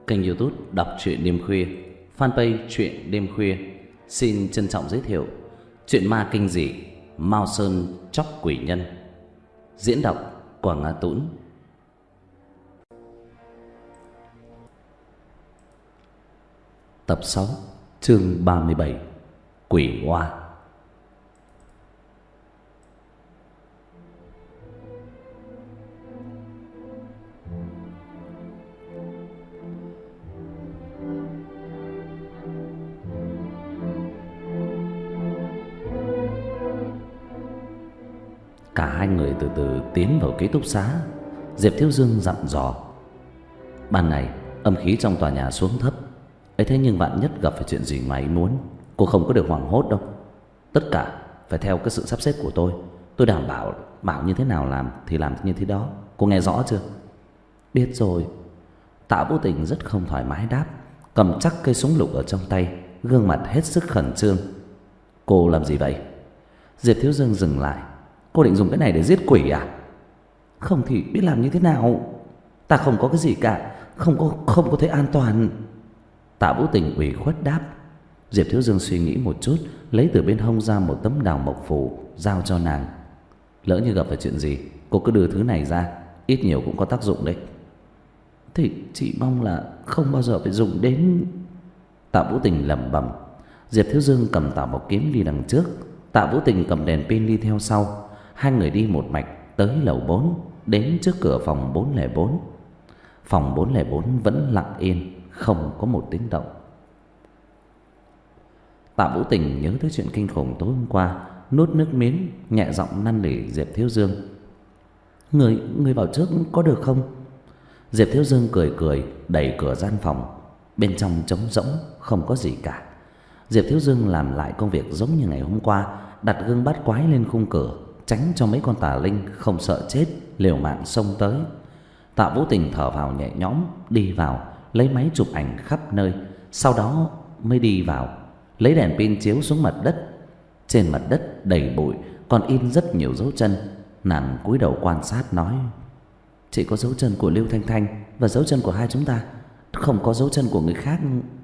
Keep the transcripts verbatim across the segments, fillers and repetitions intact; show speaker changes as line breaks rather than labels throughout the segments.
kênh YouTube Đọc truyện đêm khuya, fanpage truyện đêm khuya xin trân trọng giới thiệu truyện ma kinh dị Mao Sơn Chóc Quỷ Nhân. Diễn đọc Quảng Nga Tũng. Tập sáu, chương ba mươi bảy, Quỷ Oa. Cả hai người từ từ tiến vào ký túc xá. Diệp Thiếu Dương dặn dò: ban này âm khí trong tòa nhà xuống thấp ấy, thế nhưng vạn nhất gặp phải chuyện gì ngoài ý muốn, cô không có được hoảng hốt đâu. Tất cả phải theo cái sự sắp xếp của tôi. Tôi đảm bảo bảo như thế nào làm thì làm như thế đó. Cô nghe rõ chưa? Biết rồi. Tạ Vũ Tình rất không thoải mái đáp, cầm chắc cây súng lục ở trong tay, gương mặt hết sức khẩn trương. Cô làm gì vậy? Diệp Thiếu Dương dừng lại. Cô định dùng cái này để giết quỷ à? Không thì biết làm như thế nào. Ta không có cái gì cả, không có không có thấy an toàn. Tạ Vũ Tình ủy khuất đáp. Diệp Thiếu Dương suy nghĩ một chút, lấy từ bên hông ra một tấm đào mộc phù giao cho nàng. Lỡ như gặp phải chuyện gì, cô cứ đưa thứ này ra, ít nhiều cũng có tác dụng đấy. Thì chị mong là không bao giờ phải dùng đến. Tạ Vũ Tình lẩm bẩm. Diệp Thiếu Dương cầm Tạ Mộc kiếm đi đằng trước, Tạ Vũ Tình cầm đèn pin đi theo sau. Hai người đi một mạch tới lầu bốn, đến trước cửa phòng bốn không bốn. Phòng bốn không bốn vẫn lặng yên, không có một tiếng động. Tạ Vũ Tình nhớ tới chuyện kinh khủng tối hôm qua, nuốt nước miếng, nhẹ giọng năn nỉ Diệp Thiếu Dương: Người, người vào trước có được không? Diệp Thiếu Dương cười cười, đẩy cửa gian phòng. Bên trong trống rỗng, không có gì cả. Diệp Thiếu Dương làm lại công việc giống như ngày hôm qua, đặt gương bát quái lên khung cửa, tránh cho mấy con tà linh không sợ chết liều mạng xông tới. Tạ Vũ Tình thở vào nhẹ nhõm, đi vào lấy máy chụp ảnh khắp nơi, sau đó mới đi vào lấy đèn pin chiếu xuống mặt đất. Trên mặt đất đầy bụi, còn in rất nhiều dấu chân. Nàng cúi đầu quan sát nói: chỉ có dấu chân của Lưu Thanh Thanh và dấu chân của hai chúng ta, không có dấu chân của người khác.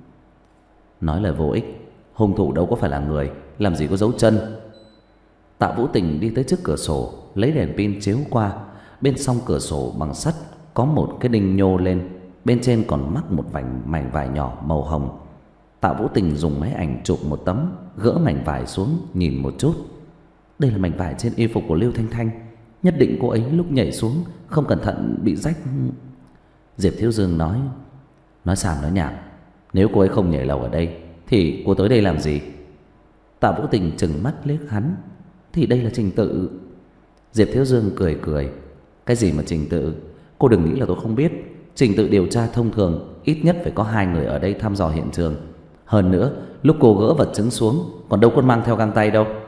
Nói lời vô ích, hung thủ đâu có phải là người, làm gì có dấu chân. Tạ Vũ Tình đi tới trước cửa sổ, lấy đèn pin chiếu qua. Bên song cửa sổ bằng sắt có một cái đinh nhô lên, bên trên còn mắc một vành mảnh vải nhỏ màu hồng. Tạ Vũ Tình dùng máy ảnh chụp một tấm, gỡ mảnh vải xuống nhìn một chút. Đây là mảnh vải trên y phục của Lưu Thanh Thanh, nhất định cô ấy lúc nhảy xuống không cẩn thận bị rách. Diệp Thiếu Dương nói: nói xàm nói nhảm, nếu cô ấy không nhảy lầu ở đây thì cô tới đây làm gì? Tạ Vũ Tình trừng mắt liếc hắn: thì đây là trình tự. Diệp Thiếu Dương cười cười: cái gì mà trình tự? Cô đừng nghĩ là tôi không biết. Trình tự điều tra thông thường ít nhất phải có hai người ở đây thăm dò hiện trường. Hơn nữa, lúc cô gỡ vật chứng xuống còn đâu có mang theo găng tay đâu.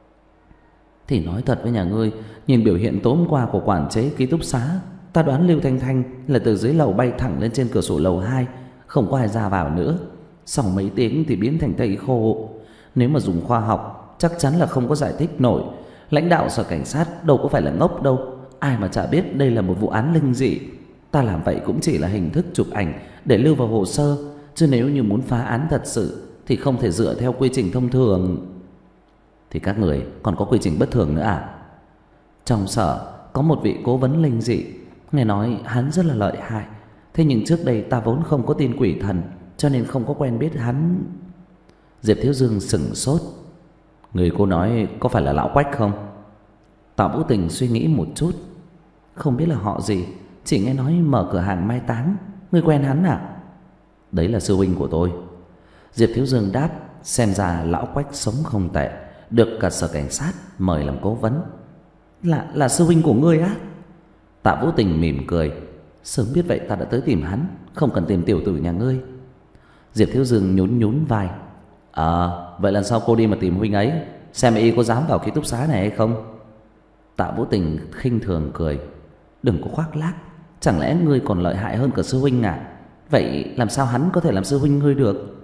Thì nói thật với nhà ngươi, nhìn biểu hiện tối hôm qua của quản chế ký túc xá, ta đoán Lưu Thanh Thanh là từ dưới lầu bay thẳng lên trên cửa sổ lầu hai, không có ai ra vào nữa. Sau mấy tiếng thì biến thành thây khô. Nếu mà dùng khoa học chắc chắn là không có giải thích nổi. Lãnh đạo sở cảnh sát đâu có phải là ngốc đâu, ai mà chả biết đây là một vụ án linh dị. Ta làm vậy cũng chỉ là hình thức chụp ảnh để lưu vào hồ sơ, chứ nếu như muốn phá án thật sự thì không thể dựa theo quy trình thông thường. Thì các người còn có quy trình bất thường nữa à? Trong sở có một vị cố vấn linh dị, nghe nói hắn rất là lợi hại. Thế nhưng trước đây ta vốn không có tin quỷ thần, cho nên không có quen biết hắn. Diệp Thiếu Dương sững sốt. Người cô nói có phải là lão Quách không? Tạ Vũ Tình suy nghĩ một chút. Không biết là họ gì, chỉ nghe nói mở cửa hàng mai táng. Ngươi quen hắn à? Đấy là sư huynh của tôi. Diệp Thiếu Dương đáp. Xem ra lão Quách sống không tệ, được cả sở cảnh sát mời làm cố vấn. Là là sư huynh của ngươi á? Tạ Vũ Tình mỉm cười. Sớm biết vậy ta đã tới tìm hắn, không cần tìm tiểu tử nhà ngươi. Diệp Thiếu Dương nhún nhún vai. Ờ, à, vậy lần sau cô đi mà tìm huynh ấy, xem y có dám vào ký túc xá này hay không. Tạ Vũ Tình khinh thường cười. Đừng có khoác lác, chẳng lẽ ngươi còn lợi hại hơn cả sư huynh à? Vậy làm sao hắn có thể làm sư huynh ngươi được?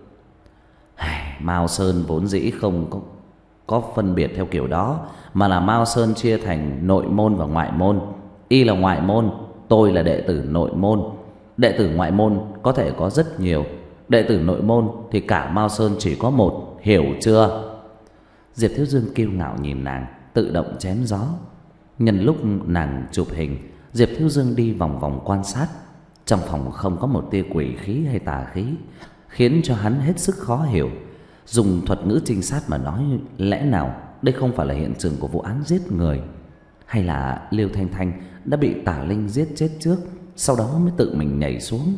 Mao Sơn vốn dĩ không có, có phân biệt theo kiểu đó, mà là Mao Sơn chia thành nội môn và ngoại môn. Y là ngoại môn, tôi là đệ tử nội môn. Đệ tử ngoại môn có thể có rất nhiều, đệ tử nội môn thì cả Mao Sơn chỉ có một, hiểu chưa? Diệp Thiếu Dương kiêu ngạo nhìn nàng, tự động chém gió. Nhân lúc nàng chụp hình, Diệp Thiếu Dương đi vòng vòng quan sát. Trong phòng không có một tia quỷ khí hay tà khí, khiến cho hắn hết sức khó hiểu. Dùng thuật ngữ trinh sát mà nói, lẽ nào đây không phải là hiện trường của vụ án giết người, hay là Liêu Thanh Thanh đã bị tà linh giết chết trước, sau đó mới tự mình nhảy xuống?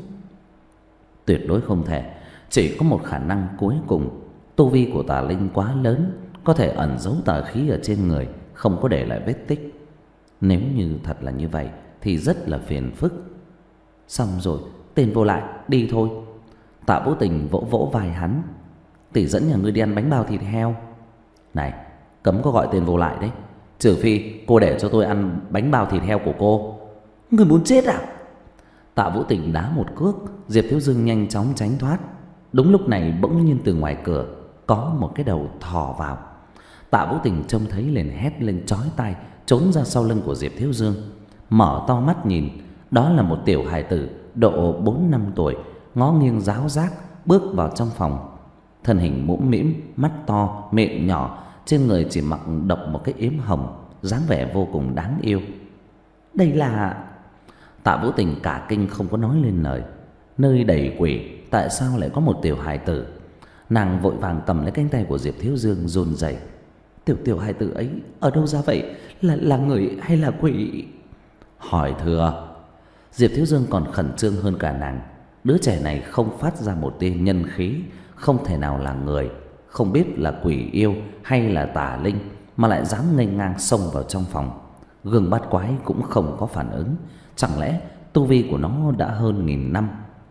Tuyệt đối không thể. Chỉ có một khả năng cuối cùng, tu vi của tà linh quá lớn, có thể ẩn giấu tà khí ở trên người, không có để lại vết tích. Nếu như thật là như vậy thì rất là phiền phức. Xong rồi, tên vô lại, đi thôi. Tạ Vũ Tình vỗ vỗ vai hắn. Tỷ dẫn nhà ngươi đi ăn bánh bao thịt heo. Này, cấm có gọi tên vô lại đấy. Trừ phi cô để cho tôi ăn bánh bao thịt heo của cô. Người muốn chết à? Tạ Vũ Tình đá một cước. Diệp Thiếu Dương nhanh chóng tránh thoát. Đúng lúc này bỗng nhiên từ ngoài cửa có một cái đầu thò vào. Tạ Vũ Tình trông thấy liền hét lên chói tai, trốn ra sau lưng của Diệp Thiếu Dương. Mở to mắt nhìn, đó là một tiểu hài tử độ bốn năm tuổi, ngó nghiêng ráo rác bước vào trong phòng. Thân hình mũm mĩm, mắt to, miệng nhỏ, trên người chỉ mặc độc một cái yếm hồng, dáng vẻ vô cùng đáng yêu. Đây là... Tạ Vũ Tình cả kinh không có nói lên lời. Nơi đầy quỷ, tại sao lại có một tiểu hài tử? Nàng vội vàng cầm lấy cánh tay của Diệp Thiếu Dương run rẩy. Tiểu tiểu hài tử ấy ở đâu ra vậy? Là là người hay là quỷ? Hỏi thừa. Diệp Thiếu Dương còn khẩn trương hơn cả nàng. Đứa trẻ này không phát ra một tia nhân khí, không thể nào là người, không biết là quỷ yêu hay là tà linh, mà lại dám nghênh ngang xông vào trong phòng. Gương bát quái cũng không có phản ứng. Chẳng lẽ tu vi của nó đã hơn nghìn năm?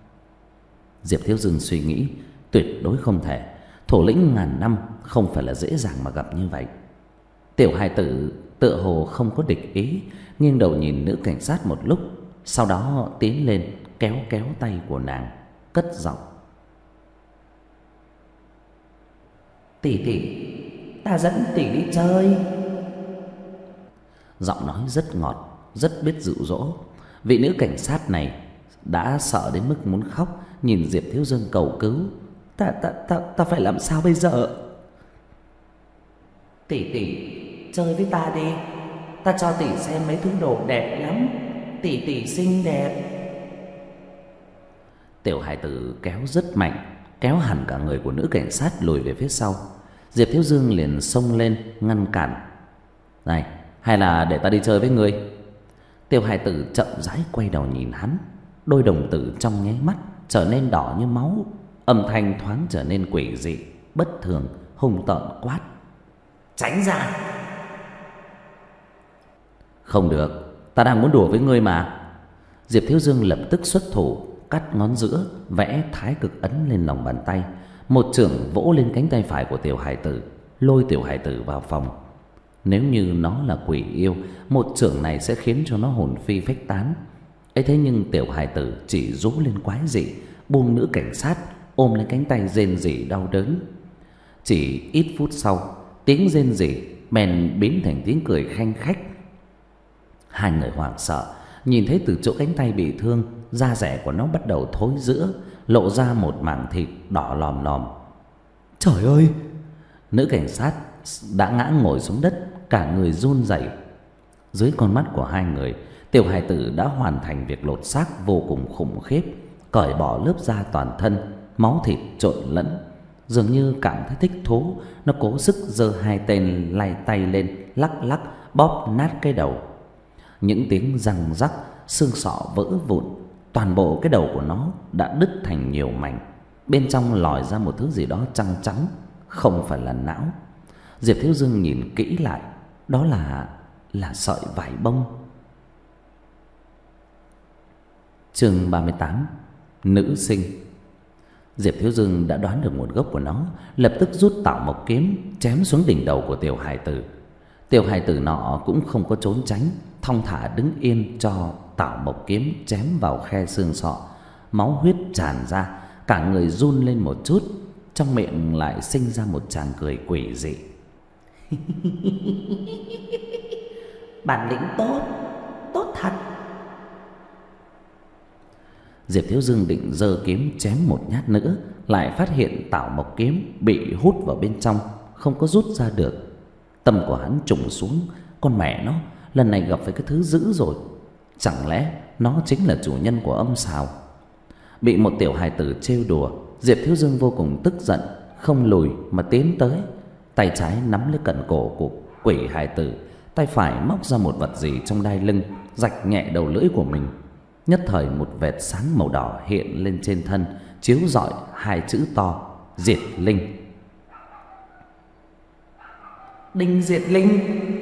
Diệp Thiếu Dương suy nghĩ, tuyệt đối không thể. Thủ lĩnh ngàn năm không phải là dễ dàng mà gặp như vậy. Tiểu hài tử tựa hồ không có địch ý, nghiêng đầu nhìn nữ cảnh sát một lúc, sau đó tiến lên kéo kéo tay của nàng, cất giọng. Tỷ tỷ, ta dẫn tỷ đi chơi. Giọng nói rất ngọt, rất biết dụ dỗ. Vị nữ cảnh sát này đã sợ đến mức muốn khóc, nhìn Diệp Thiếu Dương cầu cứu. Ta ta ta ta phải làm sao bây giờ? Tỷ tỷ, chơi với ta đi. Ta cho tỷ xem mấy thứ đồ đẹp lắm. Tỷ tỷ xinh đẹp. Tiểu hải tử kéo rất mạnh, kéo hẳn cả người của nữ cảnh sát lùi về phía sau. Diệp Thiếu Dương liền xông lên ngăn cản. Này, hay là để ta đi chơi với ngươi? Tiểu hải tử chậm rãi quay đầu nhìn hắn. Đôi đồng tử trong nháy mắt trở nên đỏ như máu, âm thanh thoáng trở nên quỷ dị, bất thường, hung tợn quát. Tránh ra! Không được, ta đang muốn đùa với ngươi mà. Diệp Thiếu Dương lập tức xuất thủ, cắt ngón giữa, vẽ thái cực ấn lên lòng bàn tay. Một chưởng vỗ lên cánh tay phải của tiểu hải tử, lôi tiểu hải tử vào phòng. Nếu như nó là quỷ yêu, một chưởng này sẽ khiến cho nó hồn phi phách tán. ấy thế nhưng tiểu hải tử chỉ rú lên quái dị, buông nữ cảnh sát, ôm lấy cánh tay rên rỉ đau đớn. Chỉ ít phút sau, tiếng rên rỉ bèn biến thành tiếng cười khanh khách. Hai người hoảng sợ, nhìn thấy từ chỗ cánh tay bị thương, da rẻ của nó bắt đầu thối rữa, lộ ra một mảng thịt đỏ lòm lòm. Trời ơi! Nữ cảnh sát đã ngã ngồi xuống đất, cả người run rẩy. Dưới con mắt của hai người, tiểu hài tử đã hoàn thành việc lột xác vô cùng khủng khiếp, cởi bỏ lớp da toàn thân, máu thịt trộn lẫn. Dường như cảm thấy thích thú, nó cố sức giơ hai tên lay tay lên, lắc lắc bóp nát cái đầu. Những tiếng răng rắc, xương sọ vỡ vụn, toàn bộ cái đầu của nó đã đứt thành nhiều mảnh. Bên trong lòi ra một thứ gì đó trắng trắng, không phải là não. Diệp Thiếu Dương nhìn kỹ lại, đó là là sợi vải bông. Chương ba mươi tám. Nữ sinh. Diệp Thiếu Dương đã đoán được nguồn gốc của nó, lập tức rút Tạo Mộc kiếm chém xuống đỉnh đầu của tiểu hài tử. Tiểu hài tử nọ cũng không có trốn tránh, thong thả đứng yên cho Tạo Mộc kiếm chém vào khe xương sọ. Máu huyết tràn ra, cả người run lên một chút, trong miệng lại sinh ra một tràng cười quỷ dị. Bản lĩnh tốt, tốt thật. Diệp Thiếu Dương định giơ kiếm chém một nhát nữa, lại phát hiện Tảo Mộc kiếm bị hút vào bên trong, không có rút ra được. Tâm của hắn trùng xuống, con mẹ nó, lần này gặp phải cái thứ dữ rồi. Chẳng lẽ nó chính là chủ nhân của âm sào? Bị một tiểu hài tử trêu đùa, Diệp Thiếu Dương vô cùng tức giận, không lùi mà tiến tới. Tay trái nắm lấy cận cổ của quỷ hài tử, tay phải móc ra một vật gì trong đai lưng, rạch nhẹ đầu lưỡi của mình. Nhất thời một vệt sáng màu đỏ hiện lên trên thân, chiếu rọi hai chữ to: Diệt Linh.
Đinh Diệt Linh.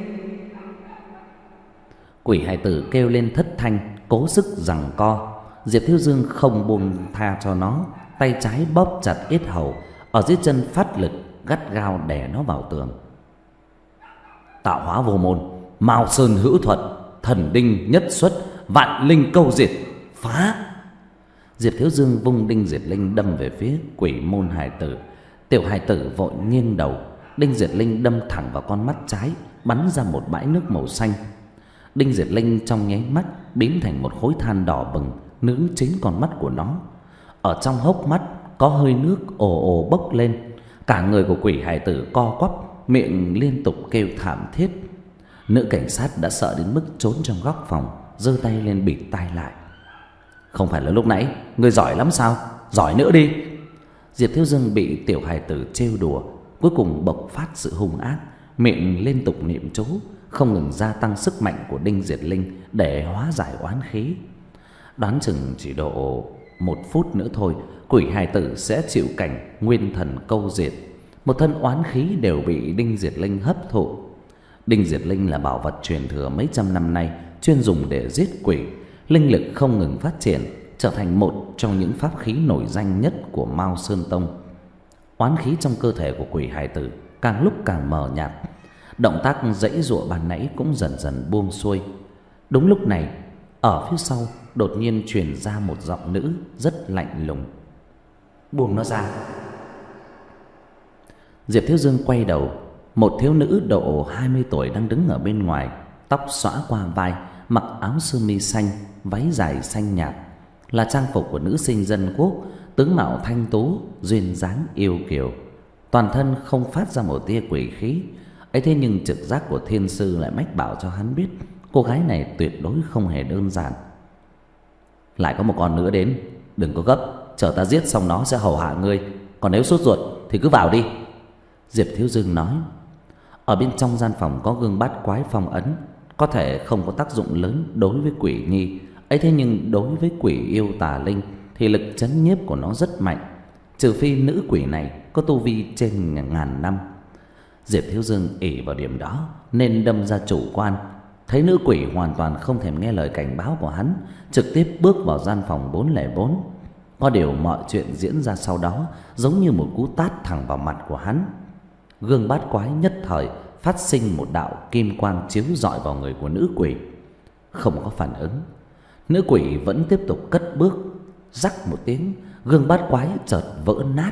Quỷ hài tử kêu lên thất thanh, cố sức giằng co. Diệp Thiếu Dương không buông tha cho nó, tay trái bóp chặt yết hầu, ở dưới chân phát lực gắt gao đè nó vào tường. Tạo hóa vô môn, Mao Sơn hữu thuật, thần đinh nhất xuất, vạn linh câu diệt, phá! Diệp Thiếu Dương vung đinh diệt linh đâm về phía quỷ môn hài tử. Tiểu hài tử vội nghiêng đầu, đinh diệt linh đâm thẳng vào con mắt trái, bắn ra một bãi nước màu xanh. Đinh diệt linh trong nháy mắt biến thành một khối than đỏ bừng, nướng chính con mắt của nó. Ở trong hốc mắt có hơi nước ồ ồ bốc lên. Cả người của quỷ hài tử co quắp, miệng liên tục kêu thảm thiết. Nữ cảnh sát đã sợ đến mức trốn trong góc phòng, giơ tay lên bịt tai lại. Không phải là lúc nãy ngươi giỏi lắm sao? Giỏi nữa đi! Diệp Thiếu Dương bị tiểu hài tử trêu đùa, cuối cùng bộc phát sự hung ác, miệng liên tục niệm chú, không ngừng gia tăng sức mạnh của đinh diệt linh để hóa giải oán khí. Đoán chừng chỉ độ một phút nữa thôi, quỷ hài tử sẽ chịu cảnh nguyên thần câu diệt, một thân oán khí đều bị đinh diệt linh hấp thụ. Đinh diệt linh là bảo vật truyền thừa mấy trăm năm nay, chuyên dùng để giết quỷ, linh lực không ngừng phát triển, trở thành một trong những pháp khí nổi danh nhất của Mao Sơn Tông. Oán khí trong cơ thể của quỷ hài tử càng lúc càng mờ nhạt, động tác giãy giụa ban nãy cũng dần dần buông xuôi. Đúng lúc này, ở phía sau đột nhiên truyền ra một giọng nữ rất lạnh lùng: "Buông nó ra." Diệp Thiếu Dương quay đầu, một thiếu nữ độ hai mươi tuổi đang đứng ở bên ngoài, tóc xõa qua vai, mặc áo sơ mi xanh, váy dài xanh nhạt, là trang phục của nữ sinh dân quốc, tướng mạo thanh tú, duyên dáng yêu kiều, toàn thân không phát ra một tia quỷ khí. Ấy thế nhưng trực giác của thiên sư lại mách bảo cho hắn biết cô gái này tuyệt đối không hề đơn giản. "Lại có một con nữa đến, đừng có gấp, chờ ta giết xong nó sẽ hầu hạ ngươi, còn nếu sốt ruột thì cứ vào đi." Diệp Thiếu Dương nói. Ở bên trong gian phòng có gương bát quái phong ấn, có thể không có tác dụng lớn đối với quỷ nhi, ấy thế nhưng đối với quỷ yêu tà linh thì lực trấn nhiếp của nó rất mạnh, trừ phi nữ quỷ này có tu vi trên ngàn năm. Diệp Thiếu Dương ỷ vào điểm đó nên đâm ra chủ quan, thấy nữ quỷ hoàn toàn không thèm nghe lời cảnh báo của hắn, trực tiếp bước vào gian phòng bốn không bốn. Có điều mọi chuyện diễn ra sau đó giống như một cú tát thẳng vào mặt của hắn. Gương bát quái nhất thời phát sinh một đạo kim quang chiếu rọi vào người của nữ quỷ. Không có phản ứng, nữ quỷ vẫn tiếp tục cất bước. Rắc một tiếng, gương bát quái chợt vỡ nát.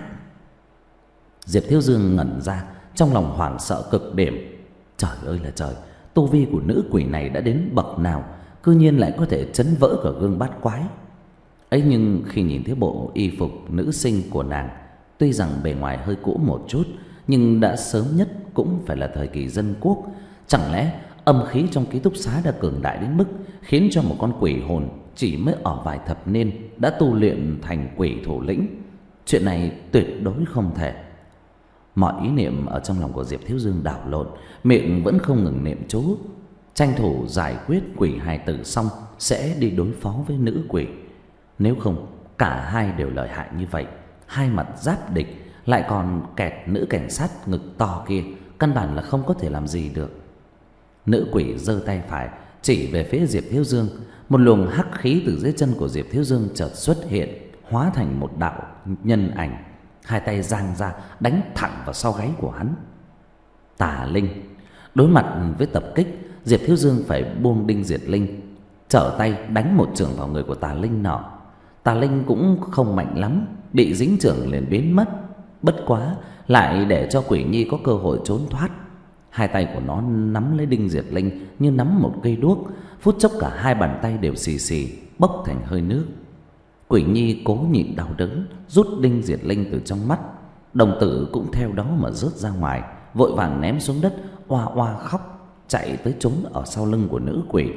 Diệp Thiếu Dương ngẩn ra, trong lòng hoảng sợ cực điểm. Trời ơi là trời, tu vi của nữ quỷ này đã đến bậc nào, cư nhiên lại có thể chấn vỡ cả gương bát quái. Ấy nhưng khi nhìn thấy bộ y phục nữ sinh của nàng, tuy rằng bề ngoài hơi cũ một chút, nhưng đã sớm nhất cũng phải là thời kỳ dân quốc. Chẳng lẽ âm khí trong ký túc xá đã cường đại đến mức khiến cho một con quỷ hồn chỉ mới ở vài thập niên đã tu luyện thành quỷ thủ lĩnh? Chuyện này tuyệt đối không thể. Mọi ý niệm ở trong lòng của Diệp Thiếu Dương đảo lộn, miệng vẫn không ngừng niệm chú, tranh thủ giải quyết quỷ hài tử xong sẽ đi đối phó với nữ quỷ. Nếu không, cả hai đều lợi hại như vậy, hai mặt giáp địch, lại còn kẹt nữ cảnh sát ngực to kia, căn bản là không có thể làm gì được. Nữ quỷ giơ tay phải chỉ về phía Diệp Thiếu Dương, một luồng hắc khí từ dưới chân của Diệp Thiếu Dương chợt xuất hiện, hóa thành một đạo nhân ảnh, hai tay giang ra đánh thẳng vào sau gáy của hắn. Tà linh. Đối mặt với tập kích, Diệp Thiếu Dương phải buông đinh diệt linh, trở tay đánh một chưởng vào người của tà linh nọ. Tà linh cũng không mạnh lắm, bị dính chưởng liền biến mất. Bất quá lại để cho quỷ nhi có cơ hội trốn thoát. Hai tay của nó nắm lấy đinh diệt linh như nắm một cây đuốc, phút chốc cả hai bàn tay đều xì xì bốc thành hơi nước. Quỷ Nhi cố nhịn đau đớn, rút đinh diệt linh từ trong mắt. Đồng tử cũng theo đó mà rớt ra ngoài, vội vàng ném xuống đất, oa oa khóc, chạy tới trốn ở sau lưng của nữ quỷ.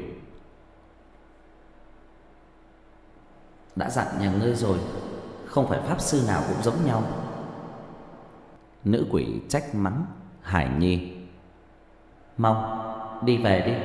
Đã dặn nhà ngươi rồi, không phải pháp sư nào cũng giống nhau. Nữ quỷ trách mắng Hải Nhi. Mau đi về đi.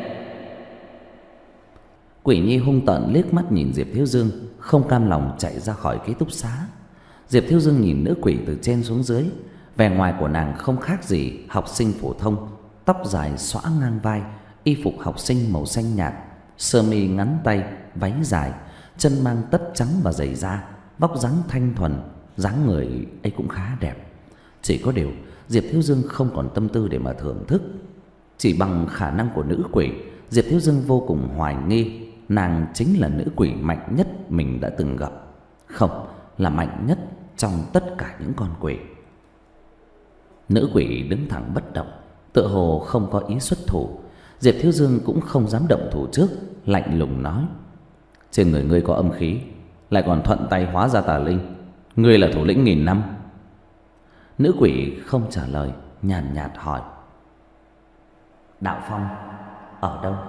Quỷ Nhi hung tợn liếc mắt nhìn Diệp Thiếu Dương, không cam lòng chạy ra khỏi ký túc xá. Diệp Thiếu Dương nhìn nữ quỷ từ trên xuống dưới. Vẻ ngoài của nàng không khác gì học sinh phổ thông, tóc dài xõa ngang vai, y phục học sinh màu xanh nhạt, sơ mi ngắn tay, váy dài, chân mang tất trắng và giày da, vóc dáng thanh thuần, dáng người ấy cũng khá đẹp. Chỉ có điều Diệp Thiếu Dương không còn tâm tư để mà thưởng thức. Chỉ bằng khả năng của nữ quỷ, Diệp Thiếu Dương vô cùng hoài nghi nàng chính là nữ quỷ mạnh nhất mình đã từng gặp. Không, là mạnh nhất trong tất cả những con quỷ. Nữ quỷ đứng thẳng bất động, tựa hồ không có ý xuất thủ. Diệp Thiếu Dương cũng không dám động thủ trước, lạnh lùng nói: trên người ngươi có âm khí, lại còn thuận tay hóa ra tà linh, ngươi là thủ lĩnh nghìn năm. Nữ quỷ không trả lời, nhàn nhạt hỏi: Đạo Phong ở đâu?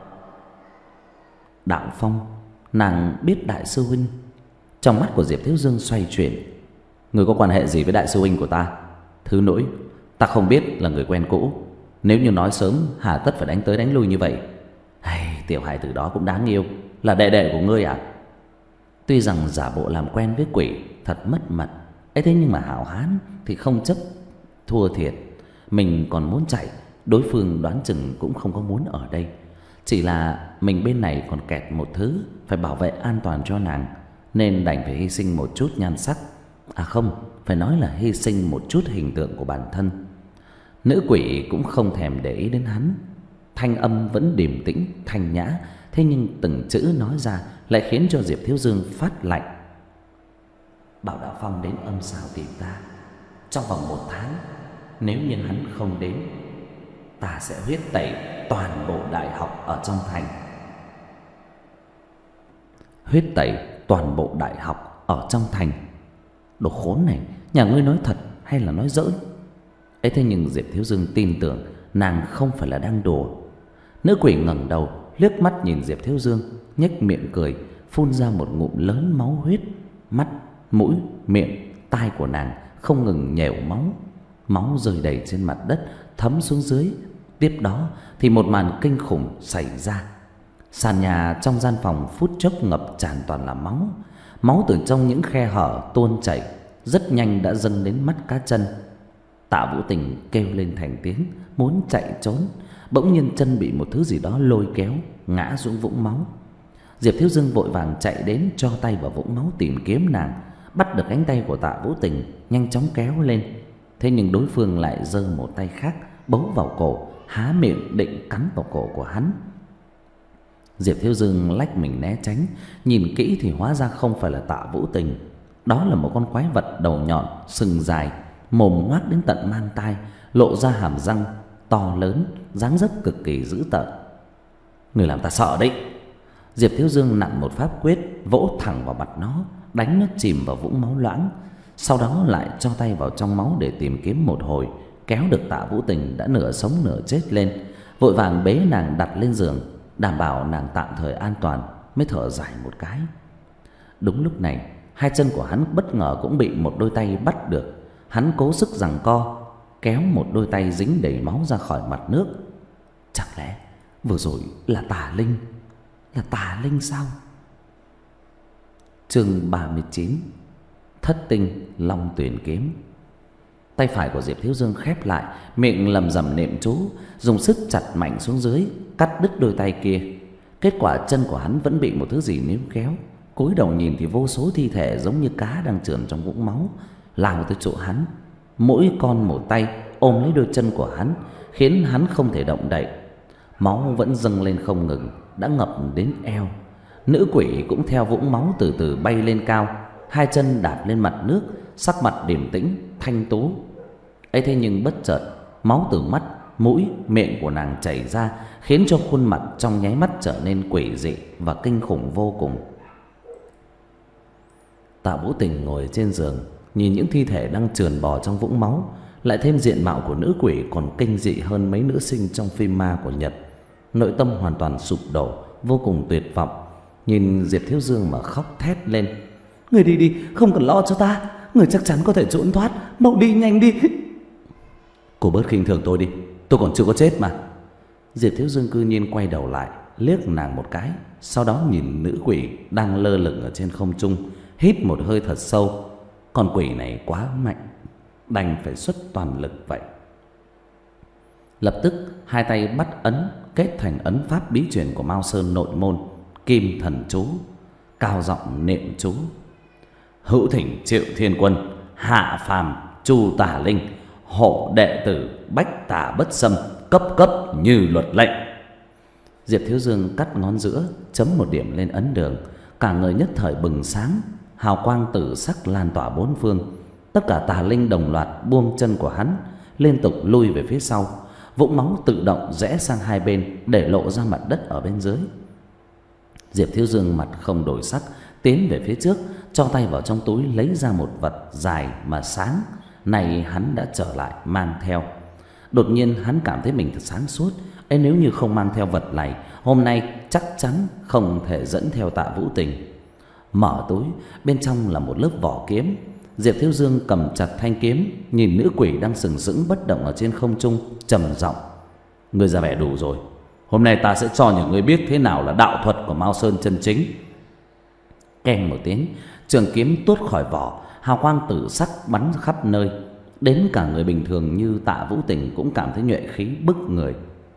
Đạo Phong? Nàng biết đại sư huynh. Trong mắt của Diệp Thiếu Dương xoay chuyển. Ngươi có quan hệ gì với đại sư huynh của ta? Thứ lỗi, ta không biết là người quen cũ. Nếu như nói sớm, hà tất phải đánh tới đánh lui như vậy. Hay, tiểu hài tử đó cũng đáng yêu, là đệ đệ của ngươi à? Tuy rằng giả bộ làm quen với quỷ thật mất mặt ấy, thế nhưng mà hảo hán thì không chấp thua thiệt. Mình còn muốn chạy, đối phương đoán chừng cũng không có muốn ở đây. Chỉ là mình bên này còn kẹt một thứ, phải bảo vệ an toàn cho nàng, nên đành phải hy sinh một chút nhan sắc. À không, phải nói là hy sinh một chút hình tượng của bản thân. Nữ quỷ cũng không thèm để ý đến hắn, thanh âm vẫn điềm tĩnh thanh nhã, thế nhưng từng chữ nói ra lại khiến cho Diệp Thiếu Dương phát lạnh. Bảo Đạo Phong đến âm xào tìm ta trong vòng một tháng. Nếu như hắn không đến, ta sẽ huyết tẩy toàn bộ đại học ở trong thành. Huyết tẩy toàn bộ đại học ở trong thành? Đồ khốn này, nhà ngươi nói thật hay là nói giỡn? Ấy thế nhưng Diệp Thiếu Dương tin tưởng nàng không phải là đang đùa. Nữ quỷ ngẩng đầu liếc mắt nhìn Diệp Thiếu Dương, nhếch miệng cười, phun ra một ngụm lớn máu huyết. Mắt, mũi, miệng, tai của nàng không ngừng nhèo máu. Máu rơi đầy trên mặt đất, thấm xuống dưới. Tiếp đó thì một màn kinh khủng xảy ra. Sàn nhà trong gian phòng phút chốc ngập tràn toàn là máu. Máu từ trong những khe hở tuôn chảy, rất nhanh đã dâng đến mắt cá chân. Tạ Vũ Tình kêu lên thành tiếng, muốn chạy trốn. Bỗng nhiên chân bị một thứ gì đó lôi kéo, ngã xuống vũng máu. Diệp Thiếu Dương vội vàng chạy đến, cho tay vào vũng máu tìm kiếm nàng. Bắt được cánh tay của Tạ Vũ Tình, nhanh chóng kéo lên. Thế nhưng đối phương lại giơ một tay khác bấu vào cổ, há miệng định cắn vào cổ của hắn. Diệp Thiếu Dương lách mình né tránh, nhìn kỹ thì hóa ra không phải là Tạ Vũ Tình. Đó là một con quái vật đầu nhọn, sừng dài, mồm ngoác đến tận mang tai, lộ ra hàm răng to lớn, dáng dấp cực kỳ dữ tợn. Người làm ta sợ đấy. Diệp Thiếu Dương nặn một pháp quyết, vỗ thẳng vào mặt nó, đánh nó chìm vào vũng máu loãng. Sau đó lại cho tay vào trong máu để tìm kiếm một hồi, kéo được Tạ Vũ Tình đã nửa sống nửa chết lên, vội vàng bế nàng đặt lên giường, đảm bảo nàng tạm thời an toàn, mới thở dài một cái. Đúng lúc này, hai chân của hắn bất ngờ cũng bị một đôi tay bắt được. Hắn cố sức giằng co, kéo một đôi tay dính đầy máu ra khỏi mặt nước. Chẳng lẽ vừa rồi là tà linh? Là tà linh sao? Chương ba mươi chín: Thất tinh Long Tuyển Kiếm. Tay phải của Diệp Thiếu Dương khép lại, miệng lầm rầm niệm chú, dùng sức chặt mạnh xuống dưới, cắt đứt đôi tay kia. Kết quả chân của hắn vẫn bị một thứ gì níu kéo. Cúi đầu nhìn thì vô số thi thể giống như cá đang trườn trong vũng máu lao tới chỗ hắn. Mỗi con một tay ôm lấy đôi chân của hắn, khiến hắn không thể động đậy. Máu vẫn dâng lên không ngừng, đã ngập đến eo. Nữ quỷ cũng theo vũng máu từ từ bay lên cao, hai chân đạp lên mặt nước, sắc mặt điềm tĩnh thanh tú. ấy thế nhưng bất chợt, máu từ mắt, mũi, miệng của nàng chảy ra, khiến cho khuôn mặt trong nháy mắt trở nên quỷ dị và kinh khủng vô cùng. Tạ Vũ Tình ngồi trên giường, nhìn những thi thể đang trườn bò trong vũng máu, lại thêm diện mạo của nữ quỷ còn kinh dị hơn mấy nữ sinh trong phim ma của Nhật. Nội tâm hoàn toàn sụp đổ, vô cùng tuyệt vọng, nhìn Diệp Thiếu Dương mà khóc thét lên. Người đi đi, không cần lo cho ta, người chắc chắn có thể trốn thoát, mau đi nhanh đi. Cô bớt khinh thường tôi đi, tôi còn chưa có chết mà. Diệp Thiếu Dương cư nhiên quay đầu lại, liếc nàng một cái, sau đó nhìn nữ quỷ đang lơ lửng ở trên không trung, hít một hơi thật sâu. Con quỷ này quá mạnh, đành phải xuất toàn lực vậy. Lập tức hai tay bắt ấn, kết thành ấn pháp bí truyền của Mao Sơn nội môn Kim Thần Chú, cao giọng niệm chú. Hữu thỉnh Triệu Thiên Quân, hạ phàm Chu Tả Linh, hộ đệ tử bách tà bất xâm, cấp cấp như luật lệnh. Diệp Thiếu Dương cắt ngón giữa, chấm một điểm lên ấn đường, cả người nhất thời bừng sáng, hào quang tử sắc lan tỏa bốn phương. Tất cả tà linh đồng loạt buông chân của hắn, liên tục lui về phía sau. Vũng máu tự động rẽ sang hai bên, để lộ ra mặt đất ở bên dưới. Diệp Thiếu Dương mặt không đổi sắc, tiến về phía trước, cho tay vào trong túi lấy ra một vật dài mà sáng, này hắn đã trở lại mang theo. Đột nhiên hắn cảm thấy mình thật sáng suốt. Ê, nếu như không mang theo vật này, hôm nay chắc chắn không thể dẫn theo Tạ Vũ Tình. Mở túi, bên trong là một lớp vỏ kiếm. Diệp Thiếu Dương cầm chặt thanh kiếm, nhìn nữ quỷ đang sừng sững bất động ở trên không trung, trầm giọng: Ngươi ra vẻ đủ rồi, hôm nay ta sẽ cho những người biết thế nào là đạo thuật của Mao Sơn chân chính. Keng một tiếng, trường kiếm tuốt khỏi vỏ, hào quang tử sắc bắn khắp nơi. Đến cả người bình thường như Tạ Vũ Tình cũng cảm thấy nhuệ khí bức người.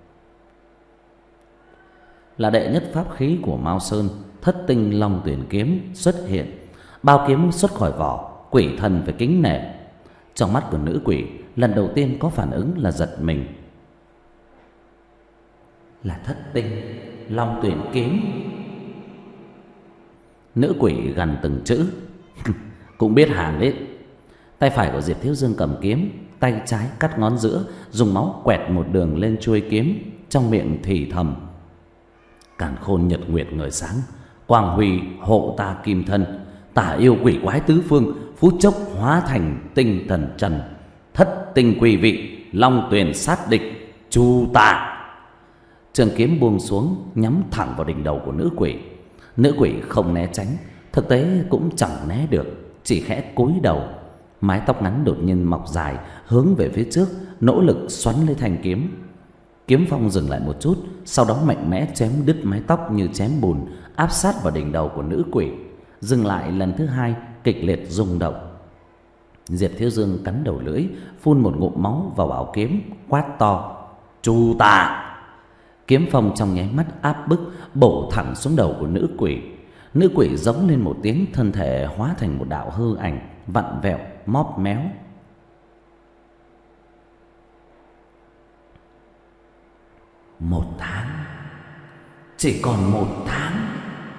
Là đệ nhất pháp khí của Mao Sơn, Thất Tinh Long Tuyển kiếm xuất hiện. Bao kiếm xuất khỏi vỏ, quỷ thần phải kính nể. Trong mắt của nữ quỷ lần đầu tiên có phản ứng là giật mình. Là Thất Tinh Long Tuyển kiếm. Nữ quỷ gằn từng chữ. Cũng biết hàng đấy. Tay phải của Diệp Thiếu Dương cầm kiếm, tay trái cắt ngón giữa, dùng máu quẹt một đường lên chuôi kiếm, trong miệng thì thầm: Càn khôn nhật nguyệt ngời sáng, quang huy hộ ta kim thân, tả yêu quỷ quái tứ phương, phút chốc hóa thành tinh thần trần, thất tinh quỷ vị, long tuyền sát địch, chu tạ. Trường kiếm buông xuống, nhắm thẳng vào đỉnh đầu của nữ quỷ. Nữ quỷ không né tránh, thực tế cũng chẳng né được, chỉ khẽ cúi đầu. Mái tóc ngắn đột nhiên mọc dài, hướng về phía trước, nỗ lực xoắn lấy thanh kiếm. Kiếm phong dừng lại một chút, sau đó mạnh mẽ chém đứt mái tóc như chém bùn, áp sát vào đỉnh đầu của nữ quỷ. Dừng lại lần thứ hai, kịch liệt rung động. Diệp Thiếu Dương cắn đầu lưỡi, phun một ngụm máu vào bảo kiếm, quát to: Chu tạ! Kiếm phong trong nháy mắt áp bức, bổ thẳng xuống đầu của nữ quỷ. Nữ quỷ giống lên một tiếng, thân thể hóa thành một đạo hư ảnh, vặn vẹo, móp méo. Một tháng, chỉ còn một tháng.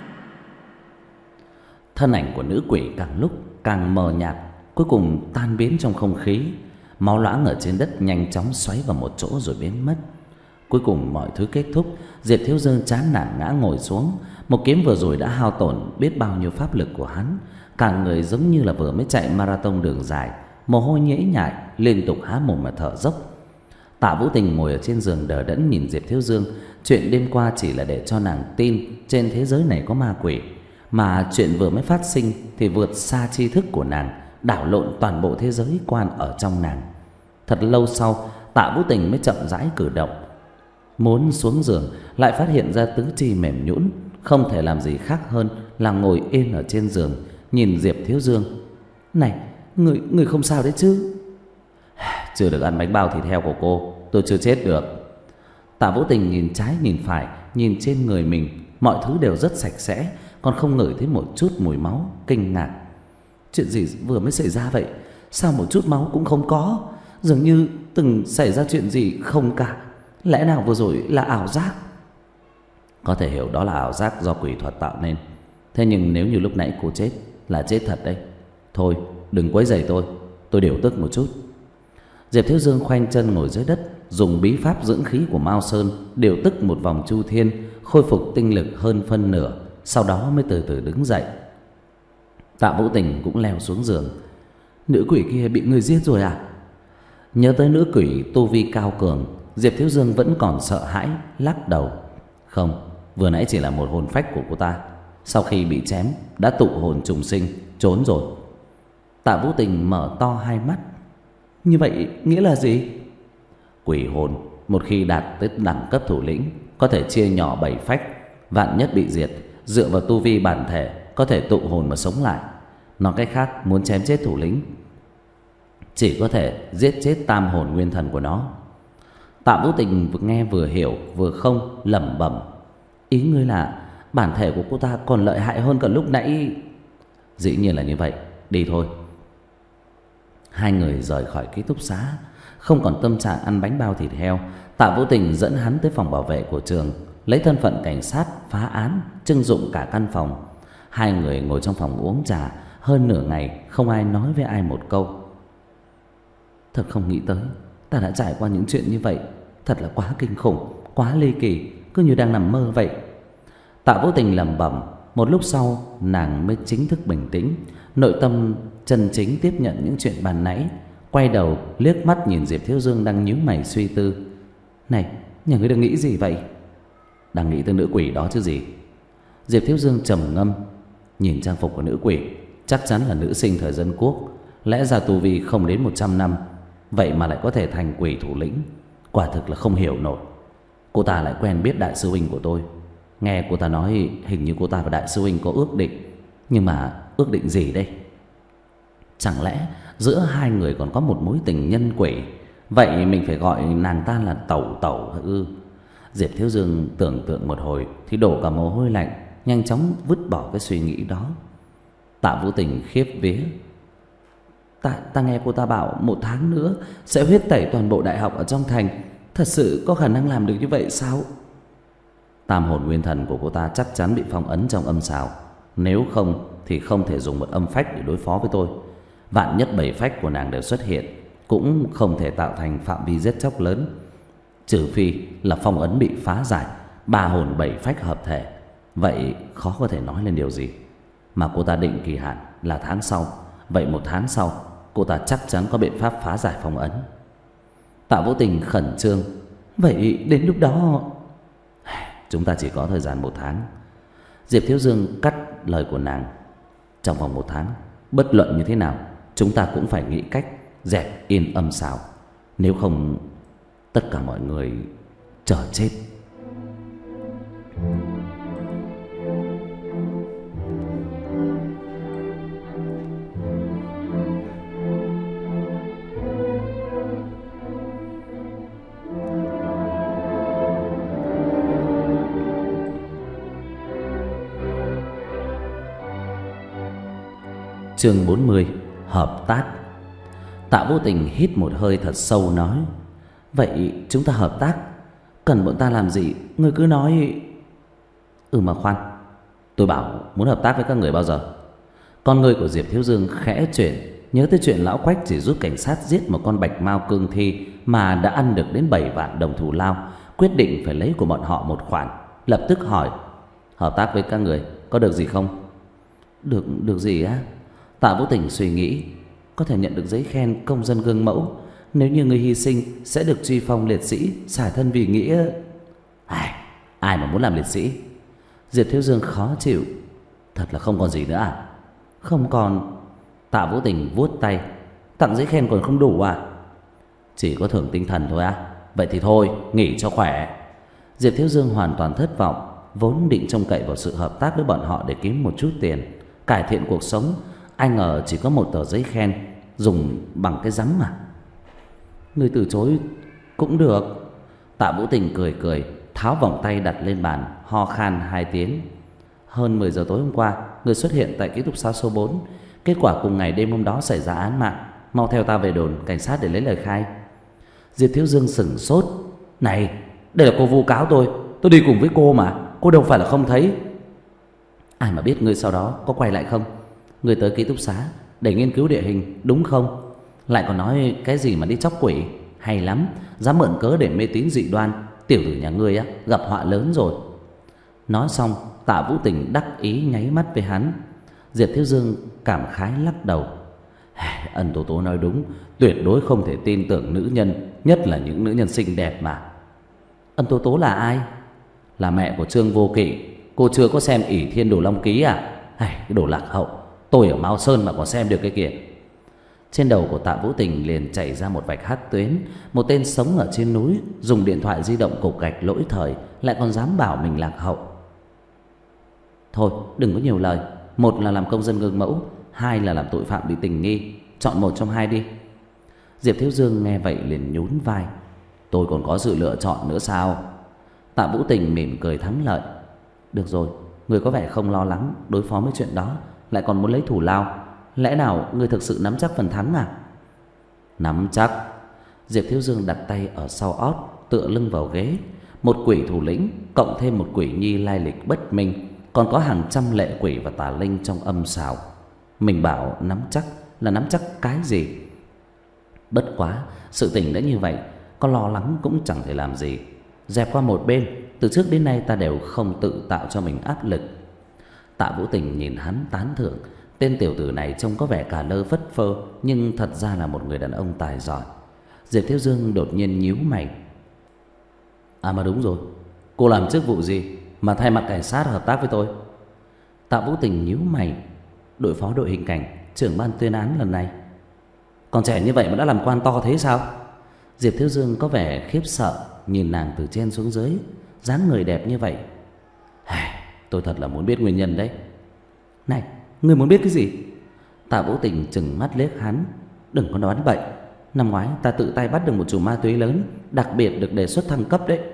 Thân ảnh của nữ quỷ càng lúc càng mờ nhạt, cuối cùng tan biến trong không khí. Máu loãng ở trên đất nhanh chóng xoáy vào một chỗ rồi biến mất. Cuối cùng mọi thứ kết thúc. Diệp Thiếu Dương chán nản ngã ngồi xuống. Một kiếm vừa rồi đã hao tổn biết bao nhiêu pháp lực của hắn, cả người giống như là vừa mới chạy marathon đường dài, mồ hôi nhễ nhại, liên tục há mồm mà thở dốc. Tạ Vũ Tình ngồi ở trên giường đờ đẫn nhìn Diệp Thiếu Dương. Chuyện đêm qua chỉ là để cho nàng tin trên thế giới này có ma quỷ, mà chuyện vừa mới phát sinh thì vượt xa tri thức của nàng, đảo lộn toàn bộ thế giới quan ở trong nàng. Thật lâu sau, Tạ Vũ Tình mới chậm rãi cử động, muốn xuống giường, lại phát hiện ra tứ chi mềm nhũn, không thể làm gì khác hơn là ngồi yên ở trên giường, nhìn Diệp Thiếu Dương. Này, người người không sao đấy chứ? Chưa được ăn bánh bao thịt heo của cô, tôi chưa chết được. Tạ Vũ Tình nhìn trái nhìn phải, nhìn trên người mình, mọi thứ đều rất sạch sẽ, còn không ngửi thấy một chút mùi máu, kinh ngạc. Chuyện gì vừa mới xảy ra vậy? Sao một chút máu cũng không có? Dường như từng xảy ra chuyện gì không cả. Lẽ nào vừa rồi là ảo giác? Có thể hiểu đó là ảo giác do quỷ thuật tạo nên. Thế nhưng nếu như lúc nãy cô chết là chết thật đấy. Thôi đừng quấy rầy tôi, tôi điều tức một chút. Diệp Thiếu Dương khoanh chân ngồi dưới đất, dùng bí pháp dưỡng khí của Mao Sơn điều tức một vòng chu thiên, khôi phục tinh lực hơn phân nửa, sau đó mới từ từ đứng dậy. Tạ Vũ Tình cũng leo xuống giường. Nữ quỷ kia bị người giết rồi à? Nhớ tới nữ quỷ tu vi cao cường, Diệp Thiếu Dương vẫn còn sợ hãi, lắc đầu. Không, vừa nãy chỉ là một hồn phách của cô ta, sau khi bị chém đã tụ hồn trùng sinh, trốn rồi. Tạ Vũ Tình mở to hai mắt. Như vậy nghĩa là gì? Quỷ hồn một khi đạt tới đẳng cấp thủ lĩnh có thể chia nhỏ bảy phách, vạn nhất bị diệt, dựa vào tu vi bản thể có thể tụ hồn mà sống lại. Nói cách khác, muốn chém chết thủ lĩnh chỉ có thể giết chết tam hồn nguyên thần của nó. Tạ Vũ Tình vừa nghe vừa hiểu vừa không, lẩm bẩm. Ý ngươi là bản thể của cô ta còn lợi hại hơn cả lúc nãy? Dĩ nhiên là như vậy, đi thôi. Hai người rời khỏi ký túc xá, không còn tâm trạng ăn bánh bao thịt heo. Tạ Vũ Tình dẫn hắn tới phòng bảo vệ của trường, lấy thân phận cảnh sát phá án, trưng dụng cả căn phòng. Hai người ngồi trong phòng uống trà, hơn nửa ngày không ai nói với ai một câu. Thật không nghĩ tới ta đã trải qua những chuyện như vậy, thật là quá kinh khủng, quá ly kỳ, cứ như đang nằm mơ vậy. Tạ Vũ Tình lẩm bẩm. Một lúc sau nàng mới chính thức bình tĩnh, nội tâm chân chính tiếp nhận những chuyện ban nãy. Quay đầu liếc mắt nhìn Diệp Thiếu Dương đang nhíu mày suy tư. Này, nhà ngươi đang nghĩ gì vậy? Đang nghĩ tới nữ quỷ đó chứ gì. Diệp Thiếu Dương trầm ngâm. Nhìn trang phục của nữ quỷ, chắc chắn là nữ sinh thời dân quốc, lẽ ra tu vi không đến một trăm năm, vậy mà lại có thể thành quỷ thủ lĩnh. Quả thực là không hiểu nổi. Cô ta lại quen biết đại sư huynh của tôi. Nghe cô ta nói hình như cô ta và đại sư huynh có ước định. Nhưng mà ước định gì đây? Chẳng lẽ giữa hai người còn có một mối tình nhân quỷ? Vậy mình phải gọi nàng ta là Tẩu Tẩu ư? Diệp Thiếu Dương tưởng tượng một hồi thì đổ cả mồ hôi lạnh, nhanh chóng vứt bỏ cái suy nghĩ đó. Tạ Vũ Tình khiếp vía. Ta, ta nghe cô ta bảo một tháng nữa sẽ huyết tẩy toàn bộ đại học ở trong thành. Thật sự có khả năng làm được như vậy sao? Tam hồn nguyên thần của cô ta chắc chắn bị phong ấn trong âm sào. Nếu không thì không thể dùng một âm phách để đối phó với tôi. Vạn nhất bảy phách của nàng đều xuất hiện, cũng không thể tạo thành phạm vi giết chóc lớn. Trừ phi là phong ấn bị phá giải, ba hồn bảy phách hợp thể. Vậy khó có thể nói lên điều gì. Mà cô ta định kỳ hạn là tháng sau. Vậy một tháng sau cô ta chắc chắn có biện pháp phá giải phong ấn. Tạ Vũ Tình khẩn trương. Vậy đến lúc đó... Chúng ta chỉ có thời gian một tháng. Diệp Thiếu Dương cắt lời của nàng. Trong vòng một tháng, bất luận như thế nào, chúng ta cũng phải nghĩ cách dẹp yên âm sào. Nếu không, tất cả mọi người chờ chết. Chương bốn mươi. Hợp tác. Tạ Vô Tình hít một hơi thật sâu nói. Vậy chúng ta hợp tác, cần bọn ta làm gì ngươi cứ nói. Ừ mà khoan, tôi bảo muốn hợp tác với các người bao giờ? Con người của Diệp Thiếu Dương khẽ chuyển, nhớ tới chuyện lão Quách chỉ giúp cảnh sát giết một con bạch mao cương thi mà đã ăn được đến bảy vạn đồng thù lao, quyết định phải lấy của bọn họ một khoản, lập tức hỏi. Hợp tác với các người có được gì không? Được, được gì á? Tạ Vũ Tình suy nghĩ. Có thể nhận được giấy khen công dân gương mẫu. Nếu như người hy sinh sẽ được truy phong liệt sĩ, xả thân vì nghĩa. Ai, ai mà muốn làm liệt sĩ? Diệp Thiếu Dương khó chịu. Thật là không còn gì nữa à? Không còn. Tạ Vũ Tình vuốt tay. Tặng giấy khen còn không đủ à? Chỉ có thưởng tinh thần thôi à? Vậy thì thôi, nghỉ cho khỏe. Diệp Thiếu Dương hoàn toàn thất vọng. Vốn định trông cậy vào sự hợp tác với bọn họ để kiếm một chút tiền, cải thiện cuộc sống, ai ngờ chỉ có một tờ giấy khen, dùng bằng cái rắm mà. Người từ chối cũng được. Tạ Vũ Tình cười cười, tháo vòng tay đặt lên bàn, ho khan hai tiếng. Hơn mười giờ tối hôm qua, người xuất hiện tại ký túc xá số bốn. Kết quả cùng ngày đêm hôm đó xảy ra án mạng. Mau theo ta về đồn cảnh sát để lấy lời khai. Diệp Thiếu Dương sửng sốt. Này, đây là cô vu cáo tôi. Tôi đi cùng với cô mà, cô đâu phải là không thấy. Ai mà biết ngươi sau đó có quay lại không? Ngươi tới ký túc xá để nghiên cứu địa hình đúng không? Lại còn nói cái gì mà đi chóc quỷ. Hay lắm, dám mượn cớ để mê tín dị đoan. Tiểu tử nhà ngươi á gặp họa lớn rồi. Nói xong, Tạ Vũ Tình đắc ý nháy mắt với hắn. Diệp Thiếu Dương cảm khái lắc đầu. Ân Tố Tố nói đúng, tuyệt đối không thể tin tưởng nữ nhân, nhất là những nữ nhân xinh đẹp mà. Ân Tố Tố là ai? Là mẹ của Trương Vô Kỵ. Cô chưa có xem ỷ Thiên Đồ Long Ký à? Cái đồ lạc hậu, tôi ở Mao Sơn mà còn xem được cái kìa. Trên đầu của Tạ Vũ Tình liền chảy ra một vạch hắc tuyến. Một tên sống ở trên núi, dùng điện thoại di động cục gạch lỗi thời, lại còn dám bảo mình lạc hậu. Thôi đừng có nhiều lời. Một là làm công dân gương mẫu, hai là làm tội phạm bị tình nghi. Chọn một trong hai đi. Diệp Thiếu Dương nghe vậy liền nhún vai. Tôi còn có sự lựa chọn nữa sao? Tạ Vũ Tình mỉm cười thắng lợi. Được rồi, người có vẻ không lo lắng đối phó với chuyện đó, lại còn muốn lấy thủ lao. Lẽ nào ngươi thực sự nắm chắc phần thắng à? Nắm chắc. Diệp Thiếu Dương đặt tay ở sau ót, tựa lưng vào ghế. Một quỷ thủ lĩnh cộng thêm một quỷ nhi lai lịch bất minh, còn có hàng trăm lệ quỷ và tà linh trong âm xào. Mình bảo nắm chắc là nắm chắc cái gì? Bất quá sự tình đã như vậy, có lo lắng cũng chẳng thể làm gì. Dẹp qua một bên. Từ trước đến nay ta đều không tự tạo cho mình áp lực. Tạ Vũ Tình nhìn hắn tán thưởng. Tên tiểu tử này trông có vẻ cả lơ phất phơ, nhưng thật ra là một người đàn ông tài giỏi. Diệp Thiếu Dương đột nhiên nhíu mày. À mà đúng rồi, cô làm chức vụ gì mà thay mặt cảnh sát hợp tác với tôi? Tạ Vũ Tình nhíu mày. Đội phó đội hình cảnh, trưởng ban tuyên án lần này. Còn trẻ như vậy mà đã làm quan to thế sao? Diệp Thiếu Dương có vẻ khiếp sợ, nhìn nàng từ trên xuống dưới. Dáng người đẹp như vậy. Tôi thật là muốn biết nguyên nhân đấy. Này, ngươi muốn biết cái gì? Tạ Vũ Tình trừng mắt liếc hắn. Đừng có đoán bậy. Năm ngoái ta tự tay bắt được một chủ ma túy lớn, đặc biệt được đề xuất thăng cấp đấy.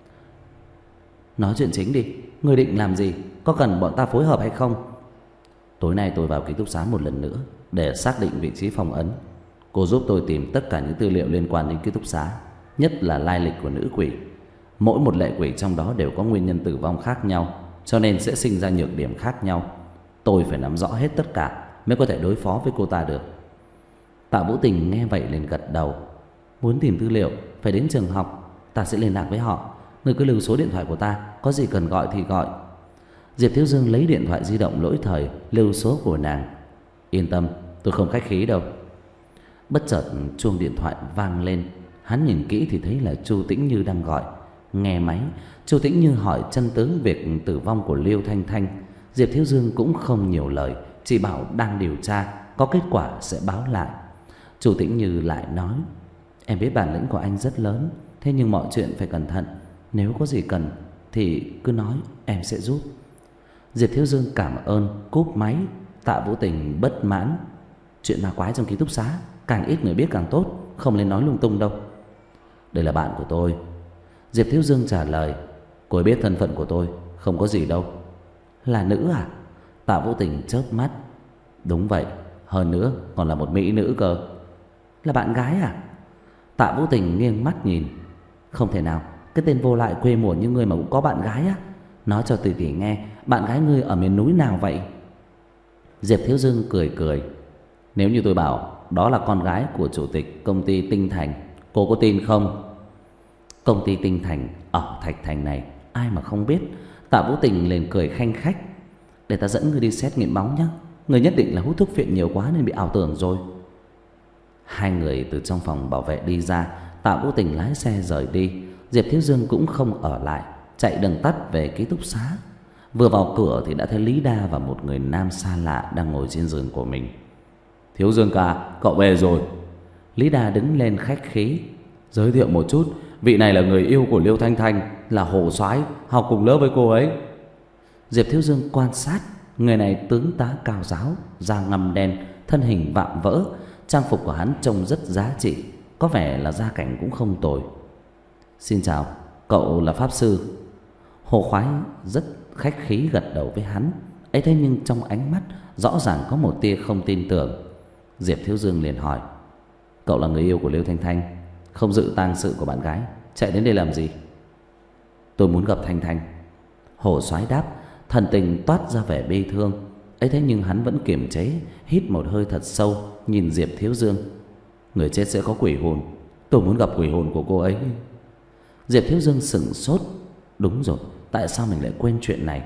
Nói chuyện chính đi. Ngươi định làm gì? Có cần bọn ta phối hợp hay không? Tối nay tôi vào ký túc xá một lần nữa để xác định vị trí phong ấn. Cô giúp tôi tìm tất cả những tư liệu liên quan đến ký túc xá, nhất là lai lịch của nữ quỷ. Mỗi một lệ quỷ trong đó đều có nguyên nhân tử vong khác nhau, cho nên sẽ sinh ra nhược điểm khác nhau. Tôi phải nắm rõ hết tất cả mới có thể đối phó với cô ta được. Tạ Vũ Tình nghe vậy liền gật đầu. Muốn tìm tư liệu phải đến trường học, ta sẽ liên lạc với họ. Ngươi cứ lưu số điện thoại của ta, có gì cần gọi thì gọi. Diệp Thiếu Dương lấy điện thoại di động lỗi thời lưu số của nàng. Yên tâm, tôi không khách khí đâu. Bất chợt chuông điện thoại vang lên. Hắn nhìn kỹ thì thấy là Chu Tĩnh Như đang gọi. Nghe máy, Chu Tĩnh Như hỏi chân tướng việc tử vong của Liêu Thanh Thanh. Diệp Thiếu Dương cũng không nhiều lời, chỉ bảo đang điều tra, có kết quả sẽ báo lại. Chu Tĩnh Như lại nói: Em biết bản lĩnh của anh rất lớn, thế nhưng mọi chuyện phải cẩn thận. Nếu có gì cần thì cứ nói, em sẽ giúp. Diệp Thiếu Dương cảm ơn, cúp máy. Tạ Vũ Tình bất mãn: Chuyện ma quái trong ký túc xá càng ít người biết càng tốt, không nên nói lung tung đâu. Đây là bạn của tôi. Diệp Thiếu Dương trả lời: Cô ấy biết thân phận của tôi, không có gì đâu. Là nữ à? Tạ Vũ Tình chớp mắt. Đúng vậy, hơn nữa còn là một mỹ nữ cơ. Là bạn gái à? Tạ Vũ Tình nghiêng mắt nhìn. Không thể nào, cái tên vô lại quê mùa như ngươi mà cũng có bạn gái á? Nói cho tỷ tỷ nghe, bạn gái ngươi ở miền núi nào vậy? Diệp Thiếu Dương cười cười. Nếu như tôi bảo đó là con gái của chủ tịch công ty Tinh Thành, cô có tin không? Công ty Tinh Thành ở Thạch Thành này, ai mà không biết. Tạ Vũ Tình liền cười khanh khách. Để ta dẫn ngươi đi xét nghiệm máu nhé. Ngươi nhất định là hút thuốc phiện nhiều quá nên bị ảo tưởng rồi. Hai người từ trong phòng bảo vệ đi ra. Tạ Vũ Tình lái xe rời đi. Diệp Thiếu Dương cũng không ở lại, chạy đường tắt về ký túc xá. Vừa vào cửa thì đã thấy Lý Đa và một người nam xa lạ đang ngồi trên giường của mình. Thiếu Dương ca, cậu về rồi. Lý Đa đứng lên khách khí. Giới thiệu một chút, vị này là người yêu của Liêu Thanh Thanh, là Hồ Soái, học cùng lớp với cô ấy. Diệp Thiếu Dương quan sát. Người này tướng tá cao giáo, da ngăm đen, thân hình vạm vỡ. Trang phục của hắn trông rất giá trị, có vẻ là gia cảnh cũng không tồi. Xin chào, cậu là pháp sư? Hồ Khoái rất khách khí gật đầu với hắn. Ấy thế nhưng trong ánh mắt rõ ràng có một tia không tin tưởng. Diệp Thiếu Dương liền hỏi: Cậu là người yêu của Liêu Thanh Thanh, không dự tang sự của bạn gái, chạy đến đây làm gì? Tôi muốn gặp Thanh Thanh. Hồ Soái đáp, thần tình toát ra vẻ bi thương. Ấy thế nhưng hắn vẫn kiềm chế, hít một hơi thật sâu, nhìn Diệp Thiếu Dương. Người chết sẽ có quỷ hồn, tôi muốn gặp quỷ hồn của cô ấy. Diệp Thiếu Dương sững sốt. Đúng rồi, tại sao mình lại quên chuyện này?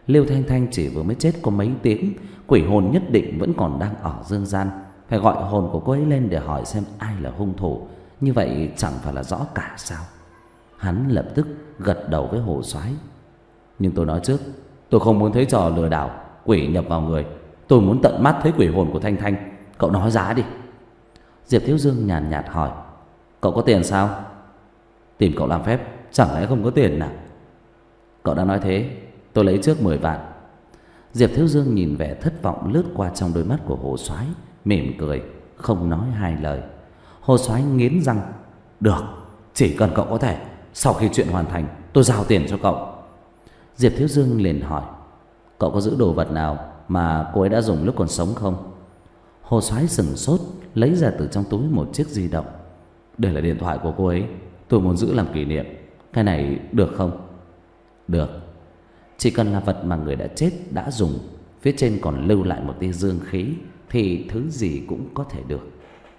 Liêu Thanh Thanh chỉ vừa mới chết có mấy tiếng, quỷ hồn nhất định vẫn còn đang ở dương gian. Phải gọi hồn của cô ấy lên để hỏi xem ai là hung thủ. Như vậy chẳng phải là rõ cả sao? Hắn lập tức gật đầu với Hồ Soái. Nhưng tôi nói trước, tôi không muốn thấy trò lừa đảo quỷ nhập vào người. Tôi muốn tận mắt thấy quỷ hồn của Thanh Thanh. Cậu nói giá đi. Diệp Thiếu Dương nhàn nhạt hỏi. Cậu có tiền sao? Tìm cậu làm phép, chẳng lẽ không có tiền nào? Cậu đã nói thế, tôi lấy trước mười vạn. Diệp Thiếu Dương nhìn vẻ thất vọng lướt qua trong đôi mắt của Hồ Soái, mỉm cười, không nói hai lời. Hồ Soái nghiến răng. Được, chỉ cần cậu có thể, sau khi chuyện hoàn thành tôi giao tiền cho cậu. Diệp Thiếu Dương liền hỏi. Cậu có giữ đồ vật nào mà cô ấy đã dùng lúc còn sống không? Hồ Soái sững sốt, lấy ra từ trong túi một chiếc di động. Đây là điện thoại của cô ấy, tôi muốn giữ làm kỷ niệm. Cái này được không? Được. Chỉ cần là vật mà người đã chết đã dùng, phía trên còn lưu lại một tia dương khí, thì thứ gì cũng có thể được.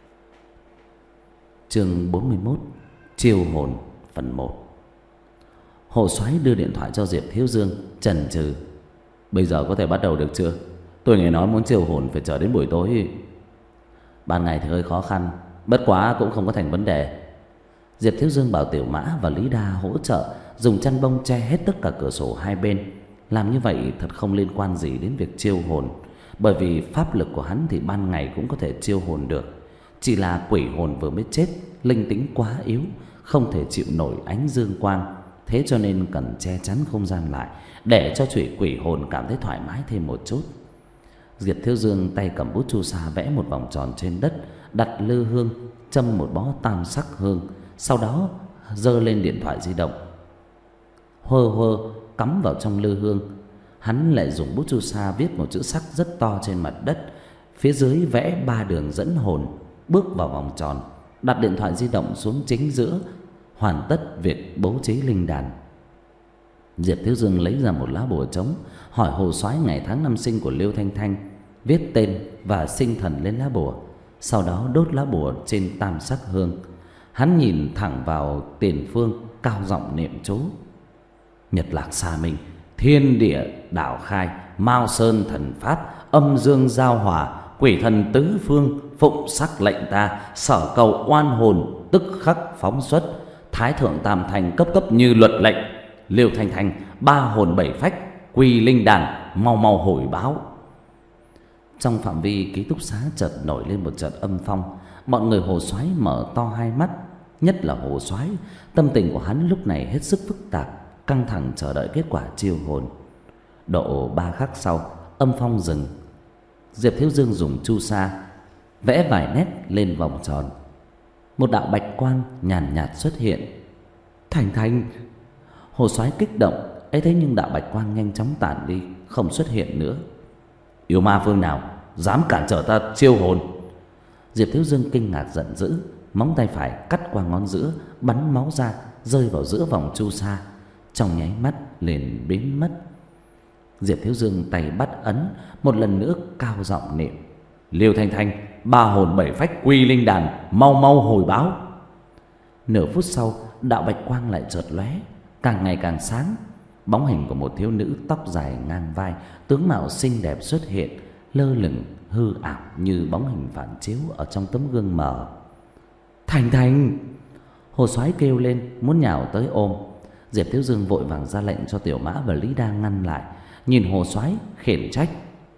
Chương bốn mươi mốt. Chiêu hồn phần một. Hồ Soái đưa điện thoại cho Diệp Thiếu Dương, chần chừ. Bây giờ có thể bắt đầu được chưa? Tôi nghe nói muốn chiêu hồn phải chờ đến buổi tối. Ban ngày thì hơi khó khăn, bất quá cũng không có thành vấn đề. Diệp Thiếu Dương bảo Tiểu Mã và Lý Đa hỗ trợ dùng chăn bông che hết tất cả cửa sổ hai bên. Làm như vậy thật không liên quan gì đến việc chiêu hồn, bởi vì pháp lực của hắn thì ban ngày cũng có thể chiêu hồn được. Chỉ là quỷ hồn vừa mới chết, linh tính quá yếu, không thể chịu nổi ánh dương quang, thế cho nên cần che chắn không gian lại để cho chủy quỷ hồn cảm thấy thoải mái thêm một chút. Diệp Thiếu Dương tay cầm bút chu sa vẽ một vòng tròn trên đất, đặt lư hương, châm một bó tam sắc hương, sau đó giơ lên điện thoại di động, hơ hơ cắm vào trong lư hương. Hắn lại dùng bút chu sa viết một chữ sắc rất to trên mặt đất, phía dưới vẽ ba đường dẫn hồn, bước vào vòng tròn, đặt điện thoại di động xuống chính giữa, hoàn tất việc bố trí linh đàn. Diệp Thiếu Dương lấy ra một lá bùa trống, hỏi Hồ Soái ngày tháng năm sinh của Liêu Thanh Thanh, viết tên và sinh thần lên lá bùa, sau đó đốt lá bùa trên tam sắc hương. Hắn nhìn thẳng vào tiền phương, cao giọng niệm chú. Nhật lạc xa mình, thiên địa đảo khai, mao sơn thần pháp, âm dương giao hòa, quỷ thần tứ phương phụng sắc lệnh ta, sở cầu oan hồn tức khắc phóng xuất, thái thượng tam thành cấp cấp như luật lệnh. Liêu Thanh Thanh ba hồn bảy phách, quy linh đàn, mau mau hồi báo. Trong phạm vi ký túc xá chợt nổi lên một trận âm phong. Mọi người Hồ Soái mở to hai mắt, nhất là Hồ Soái, tâm tình của hắn lúc này hết sức phức tạp, căng thẳng chờ đợi kết quả chiêu hồn. Độ ba khắc sau, âm phong dừng. Diệp Thiếu Dương dùng chu sa vẽ vài nét lên vòng tròn. Một đạo bạch quang nhàn nhạt xuất hiện. Thành Thành! Hồ Soái kích động, ấy thế nhưng đạo bạch quang nhanh chóng tản đi, không xuất hiện nữa. Yêu ma phương nào dám cản trở ta chiêu hồn? Diệp Thiếu Dương kinh ngạc giận dữ, móng tay phải cắt qua ngón giữa, bắn máu ra, rơi vào giữa vòng chu sa, trong nháy mắt liền biến mất. Diệp Thiếu Dương tay bắt ấn, một lần nữa cao giọng niệm. Liêu Thanh Thanh ba hồn bảy phách, quy linh đàn, mau mau hồi báo. Nửa phút sau, đạo bạch quang lại chợt lóe, càng ngày càng sáng. Bóng hình của một thiếu nữ tóc dài ngang vai, tướng mạo xinh đẹp xuất hiện, lơ lửng hư ảo như bóng hình phản chiếu ở trong tấm gương mờ. Thành Thành! Hồ Soái kêu lên muốn nhào tới ôm. Diệp Thiếu Dương vội vàng ra lệnh cho Tiểu Mã và Lý Đa ngăn lại, nhìn Hồ Soái khiển trách.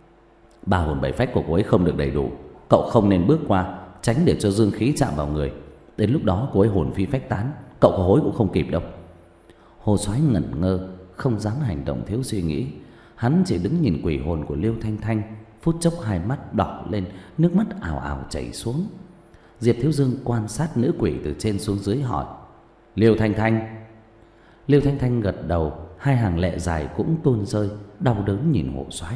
Ba hồn bảy phách của cô ấy không được đầy đủ, cậu không nên bước qua, tránh để cho dương khí chạm vào người. Đến lúc đó cô ấy hồn phi phách tán, cậu có hối cũng không kịp đâu. Hồ Soái ngẩn ngơ, không dám hành động thiếu suy nghĩ. Hắn chỉ đứng nhìn quỷ hồn của Liêu Thanh Thanh, phút chốc hai mắt đỏ lên, nước mắt ào ào chảy xuống. Diệp Thiếu Dương quan sát nữ quỷ từ trên xuống dưới hỏi. Liêu Thanh Thanh! Liêu Thanh Thanh gật đầu, hai hàng lệ dài cũng tuôn rơi, đau đớn nhìn Hồ Soái.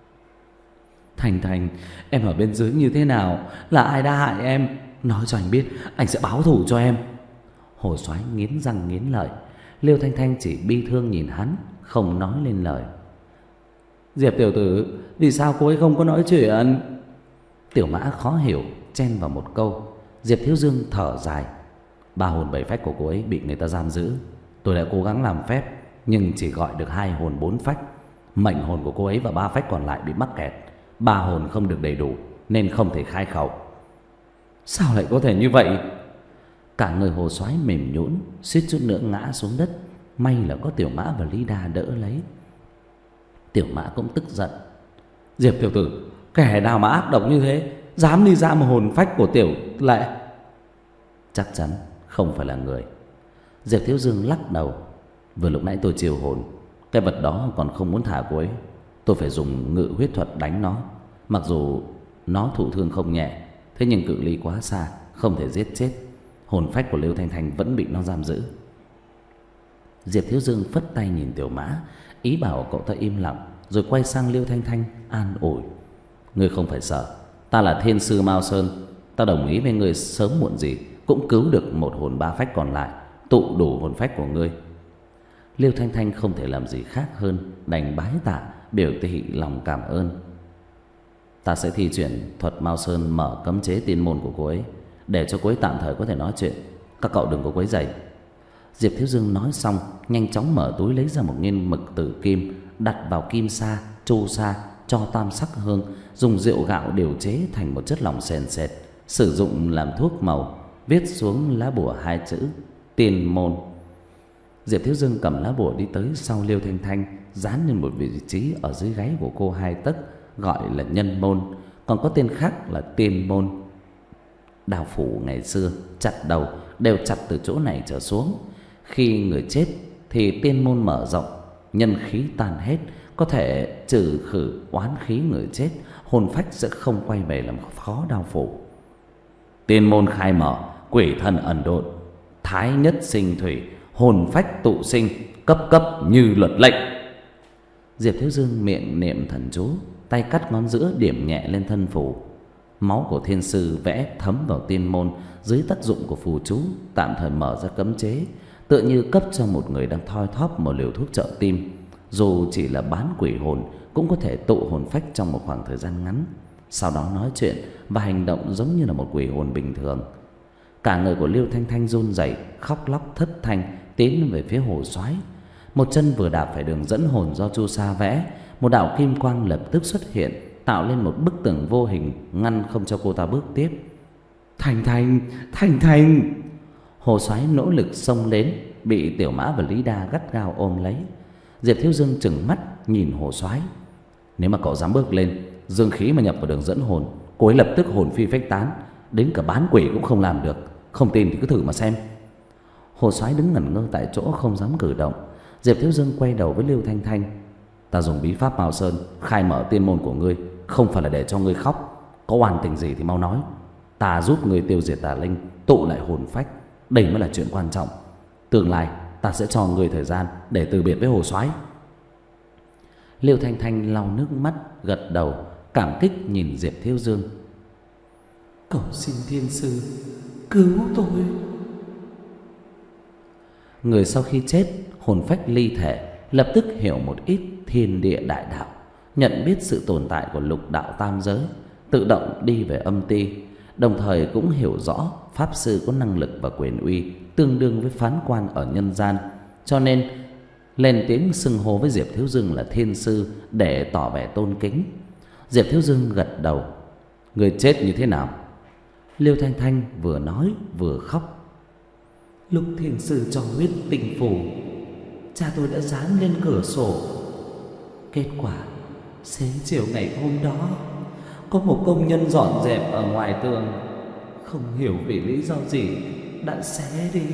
Thành Thành, em ở bên dưới như thế nào? Là ai đã hại em? Nói cho anh biết, anh sẽ báo thù cho em. Hồ Soái nghiến răng nghiến lợi. Liêu Thanh Thanh chỉ bi thương nhìn hắn, không nói lên lời. Diệp tiểu tử, vì sao cô ấy không có nói chuyện? Tiểu Mã khó hiểu, chen vào một câu. Diệp Thiếu Dương thở dài. Ba hồn bảy phách của cô ấy bị người ta giam giữ. Tôi đã cố gắng làm phép, nhưng chỉ gọi được hai hồn bốn phách. Mệnh hồn của cô ấy và ba phách còn lại bị mắc kẹt, ba hồn không được đầy đủ nên không thể khai khẩu.
Sao lại có thể như vậy?
Cả người Hồ Soái mềm nhũn, suýt chút nữa ngã xuống đất. May là có Tiểu Mã và Lý Đa đỡ lấy. Tiểu Mã cũng tức giận.
Diệp tiểu tử, kẻ nào mà ác độc như thế, dám đi giam hồn phách của Tiểu Lệ?
Chắc chắn không phải là người. Diệp Thiếu Dương lắc đầu. Vừa lúc nãy tôi chiều hồn, cái vật đó còn không muốn thả cô ấy. Tôi phải dùng ngự huyết thuật đánh nó. Mặc dù nó thụ thương không nhẹ, thế nhưng cự ly quá xa, không thể giết chết. Hồn phách của Liêu Thanh Thanh vẫn bị nó giam giữ. Diệp Thiếu Dương phất tay nhìn Tiểu Mã, ý bảo cậu ta im lặng, rồi quay sang Liêu Thanh Thanh an ủi. Ngươi không phải sợ, ta là thiên sư Mao Sơn. Ta đồng ý với ngươi sớm muộn gì cũng cứu được một hồn ba phách còn lại, tụ đủ hồn phách của ngươi. Liêu Thanh Thanh không thể làm gì khác hơn đành bái tạ, biểu thị lòng cảm ơn. Ta sẽ thi chuyển thuật Mao Sơn mở cấm chế tiên môn của cô ấy, để cho cô ấy tạm thời có thể nói chuyện. Các cậu đừng có quấy rầy. Diệp Thiếu Dương nói xong, nhanh chóng mở túi lấy ra một nghiên mực tử kim, đặt vào kim sa, chu sa, cho tam sắc hương, dùng rượu gạo điều chế thành một chất lỏng sền sệt, sử dụng làm thuốc màu, viết xuống lá bùa hai chữ Tiên môn. Diệp Thiếu Dương cầm lá bùa đi tới sau Liêu Thanh Thanh, dán lên một vị trí ở dưới gáy của cô hai tấc, gọi là nhân môn, còn có tên khác là tiên môn. Đao phủ ngày xưa chặt đầu đều chặt từ chỗ này trở xuống. Khi người chết thì tiên môn mở rộng, nhân khí tan hết, có thể trừ khử oán khí người chết, hồn phách sẽ không quay về làm khó đao phủ. Tiên môn khai mở, quỷ thần ẩn độn, thái nhất sinh thủy, hồn phách tụ sinh, cấp cấp như luật lệnh. Diệp Thiếu Dương miệng niệm thần chú, tay cắt ngón giữa điểm nhẹ lên thân phù. Máu của thiên sư vẽ thấm vào tiên môn, dưới tác dụng của phù chú tạm thời mở ra cấm chế, tựa như cấp cho một người đang thoi thóp một liều thuốc trợ tim. Dù chỉ là bán quỷ hồn cũng có thể tụ hồn phách trong một khoảng thời gian ngắn, sau đó nói chuyện và hành động giống như là một quỷ hồn bình thường. Cả người của Liêu Thanh Thanh run rẩy, khóc lóc thất thanh tiến về phía Hồ Soái. Một chân vừa đạp phải đường dẫn hồn do chu sa vẽ, một đạo kim quang lập tức xuất hiện, tạo lên một bức tường vô hình ngăn không cho cô ta bước tiếp.
Thanh Thanh, Thanh Thanh!
Hồ Soái nỗ lực xông đến, bị Tiểu Mã và Lý Đa gắt gao ôm lấy. Diệp Thiếu Dương trừng mắt nhìn Hồ Soái. Nếu mà cậu dám bước lên, dương khí mà nhập vào đường dẫn hồn, cô ấy lập tức hồn phi phách tán, đến cả bán quỷ cũng không làm được. Không tin thì cứ thử mà xem. Hồ Soái đứng ngẩn ngơ tại chỗ không dám cử động. Diệp Thiếu Dương quay đầu với Liêu Thanh Thanh. Ta dùng bí pháp Mao Sơn khai mở tiên môn của ngươi, không phải là để cho ngươi khóc. Có oan tình gì thì mau nói, ta giúp ngươi tiêu diệt tà linh, tụ lại hồn phách. Đây mới là chuyện quan trọng. Tương lai ta sẽ cho ngươi thời gian để từ biệt với Hồ Soái. Liêu Thanh Thanh lau nước mắt, gật đầu cảm kích nhìn Diệp Thiếu Dương.
Cầu xin thiên sư cứu tôi.
Người sau khi chết, hồn phách ly thể, lập tức hiểu một ít thiên địa đại đạo, nhận biết sự tồn tại của lục đạo tam giới, tự động đi về âm ti. Đồng thời cũng hiểu rõ pháp sư có năng lực và quyền uy tương đương với phán quan ở nhân gian, cho nên lên tiếng xưng hô với Diệp Thiếu Dương là thiên sư để tỏ vẻ tôn kính. Diệp Thiếu Dương gật đầu. Người chết như thế nào? Liêu Thanh Thanh vừa nói vừa khóc.
Lúc thiên sư cho huyết tinh phù, cha tôi đã dán lên cửa sổ. Kết quả xế chiều ngày hôm đó, có một công nhân dọn dẹp ở ngoài tường, không hiểu vì lý do gì đã xé đi.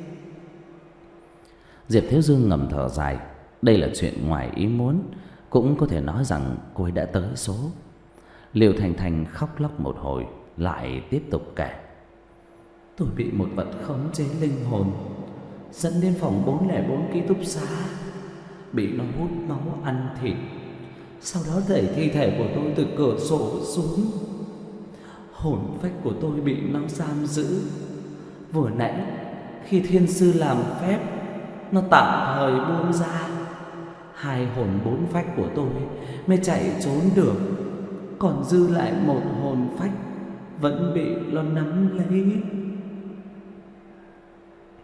Diệp Thiếu Dương ngầm thở dài. Đây là chuyện ngoài ý muốn, cũng có thể nói rằng cô ấy đã tới số. Liêu Thanh Thanh khóc lóc một hồi, lại tiếp tục kể.
Tôi bị một vật khống chế linh hồn, dẫn đến phòng bốn không bốn ký túc xá, bị nó hút máu ăn thịt, sau đó đẩy thi thể của tôi từ cửa sổ xuống. Hồn phách của tôi bị nó giam giữ. Vừa nãy khi thiên sư làm phép, nó tạm thời buông ra, hai hồn bốn phách của tôi mới chạy trốn được, còn dư lại một hồn phách vẫn bị nó nắm lấy.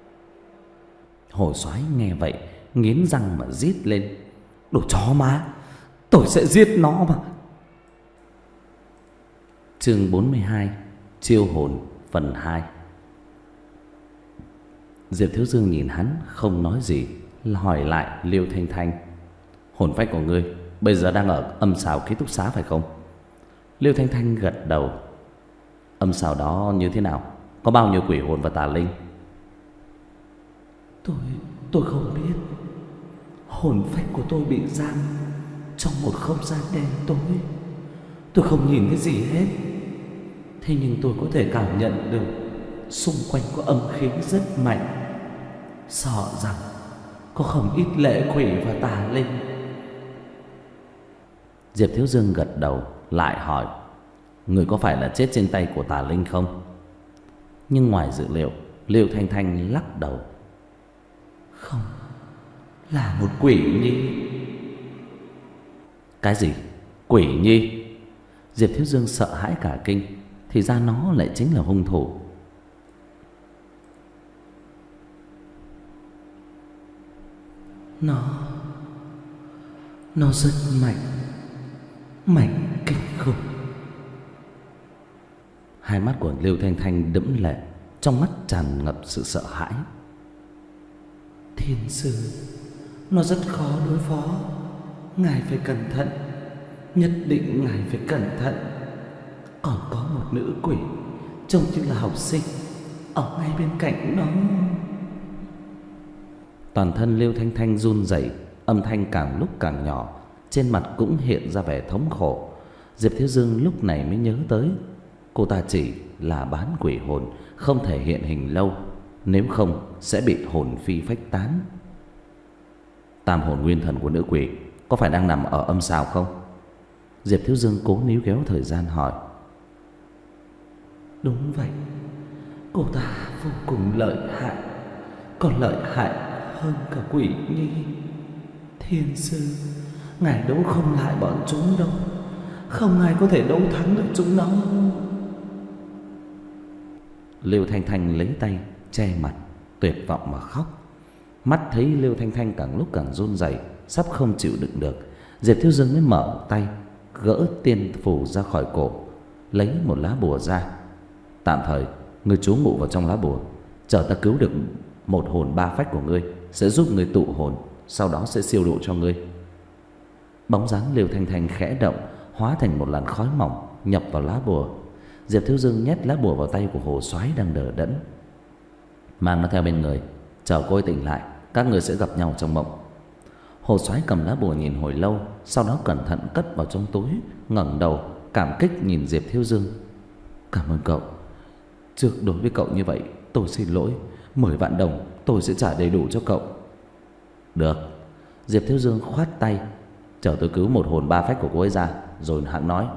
Hồ Soái nghe vậy nghiến răng mà rít lên. Đồ chó má,
Tôi sẽ giết nó mà.
Chương bốn mươi hai, chiêu hồn phần hai. Diệp Thiếu Dương nhìn hắn không nói gì, hỏi lại Liêu Thanh Thanh: hồn phách của ngươi bây giờ đang ở âm sào ký túc xá phải không? Liêu Thanh Thanh gật đầu. Âm sào đó như thế nào? Có bao nhiêu quỷ hồn và tà linh?
Tôi tôi không biết. Hồn phách của tôi bị giam trong một không gian đen tối. Tôi không nhìn thấy gì hết. Thế nhưng tôi có thể cảm nhận được xung quanh có âm khí rất mạnh. Sợ rằng có không ít lệ quỷ và tà linh.
Diệp Thiếu Dương gật đầu, lại hỏi: người có phải là chết trên tay của tà linh không? Nhưng ngoài dự liệu, Liêu Thanh Thanh lắc đầu:
không, là một quỷ nhi.
Cái gì? Quỷ nhi? Diệp Thiếu Dương sợ hãi cả kinh. Thì ra nó lại chính là hung thủ.
Nó Nó rất mạnh, mạnh kinh khủng.
Hai mắt của Liêu Thanh Thanh đẫm lệ, trong mắt tràn ngập sự sợ hãi.
Thiên sư, nó rất khó đối phó. Ngài phải cẩn thận. Nhất định ngài phải cẩn thận. Còn có một nữ quỷ trông như là học sinh ở ngay bên cạnh nó.
Toàn thân Liêu Thanh Thanh run rẩy, âm thanh càng lúc càng nhỏ, trên mặt cũng hiện ra vẻ thống khổ. Diệp Thiếu Dương lúc này mới nhớ tới, cô ta chỉ là bán quỷ hồn, không thể hiện hình lâu, nếu không sẽ bị hồn phi phách tán. Tam hồn nguyên thần của nữ quỷ có phải đang nằm ở âm sào không? Diệp Thiếu Dương cố níu kéo thời gian hỏi.
Đúng vậy. Cô ta vô cùng lợi hại, còn lợi hại hơn cả quỷ nhi. Thiên sư, ngài đấu không lại bọn chúng đâu. Không ai có thể đấu thắng được chúng nó.
Liêu Thanh Thanh lấy tay che mặt, tuyệt vọng mà khóc. Mắt thấy Liêu Thanh Thanh càng lúc càng run rẩy, sắp không chịu đựng được, Diệp Thiếu Dương mới mở tay gỡ tiên phù ra khỏi cổ, lấy một lá bùa ra. Tạm thời ngươi trú ngụ vào trong lá bùa, chờ ta cứu được một hồn ba phách của ngươi sẽ giúp ngươi tụ hồn, sau đó sẽ siêu độ cho ngươi. Bóng dáng Liêu Thanh Thanh khẽ động, hóa thành một làn khói mỏng nhập vào lá bùa. Diệp Thiếu Dương nhét lá bùa vào tay của Hồ Soái đang đờ đẫn. Mang nó theo bên người, chờ cô ấy tỉnh lại, các người sẽ gặp nhau trong mộng. Hồ Soái cầm lá bùa nhìn hồi lâu, sau đó cẩn thận cất vào trong túi, ngẩng đầu cảm kích nhìn Diệp Thiếu Dương. Cảm ơn cậu. Trước đối với cậu như vậy, tôi xin lỗi. Mười vạn đồng tôi sẽ trả đầy đủ cho cậu. Được. Diệp Thiếu Dương khoát tay, chờ tôi cứu một hồn ba phách của cô ấy ra rồi hẵng nói.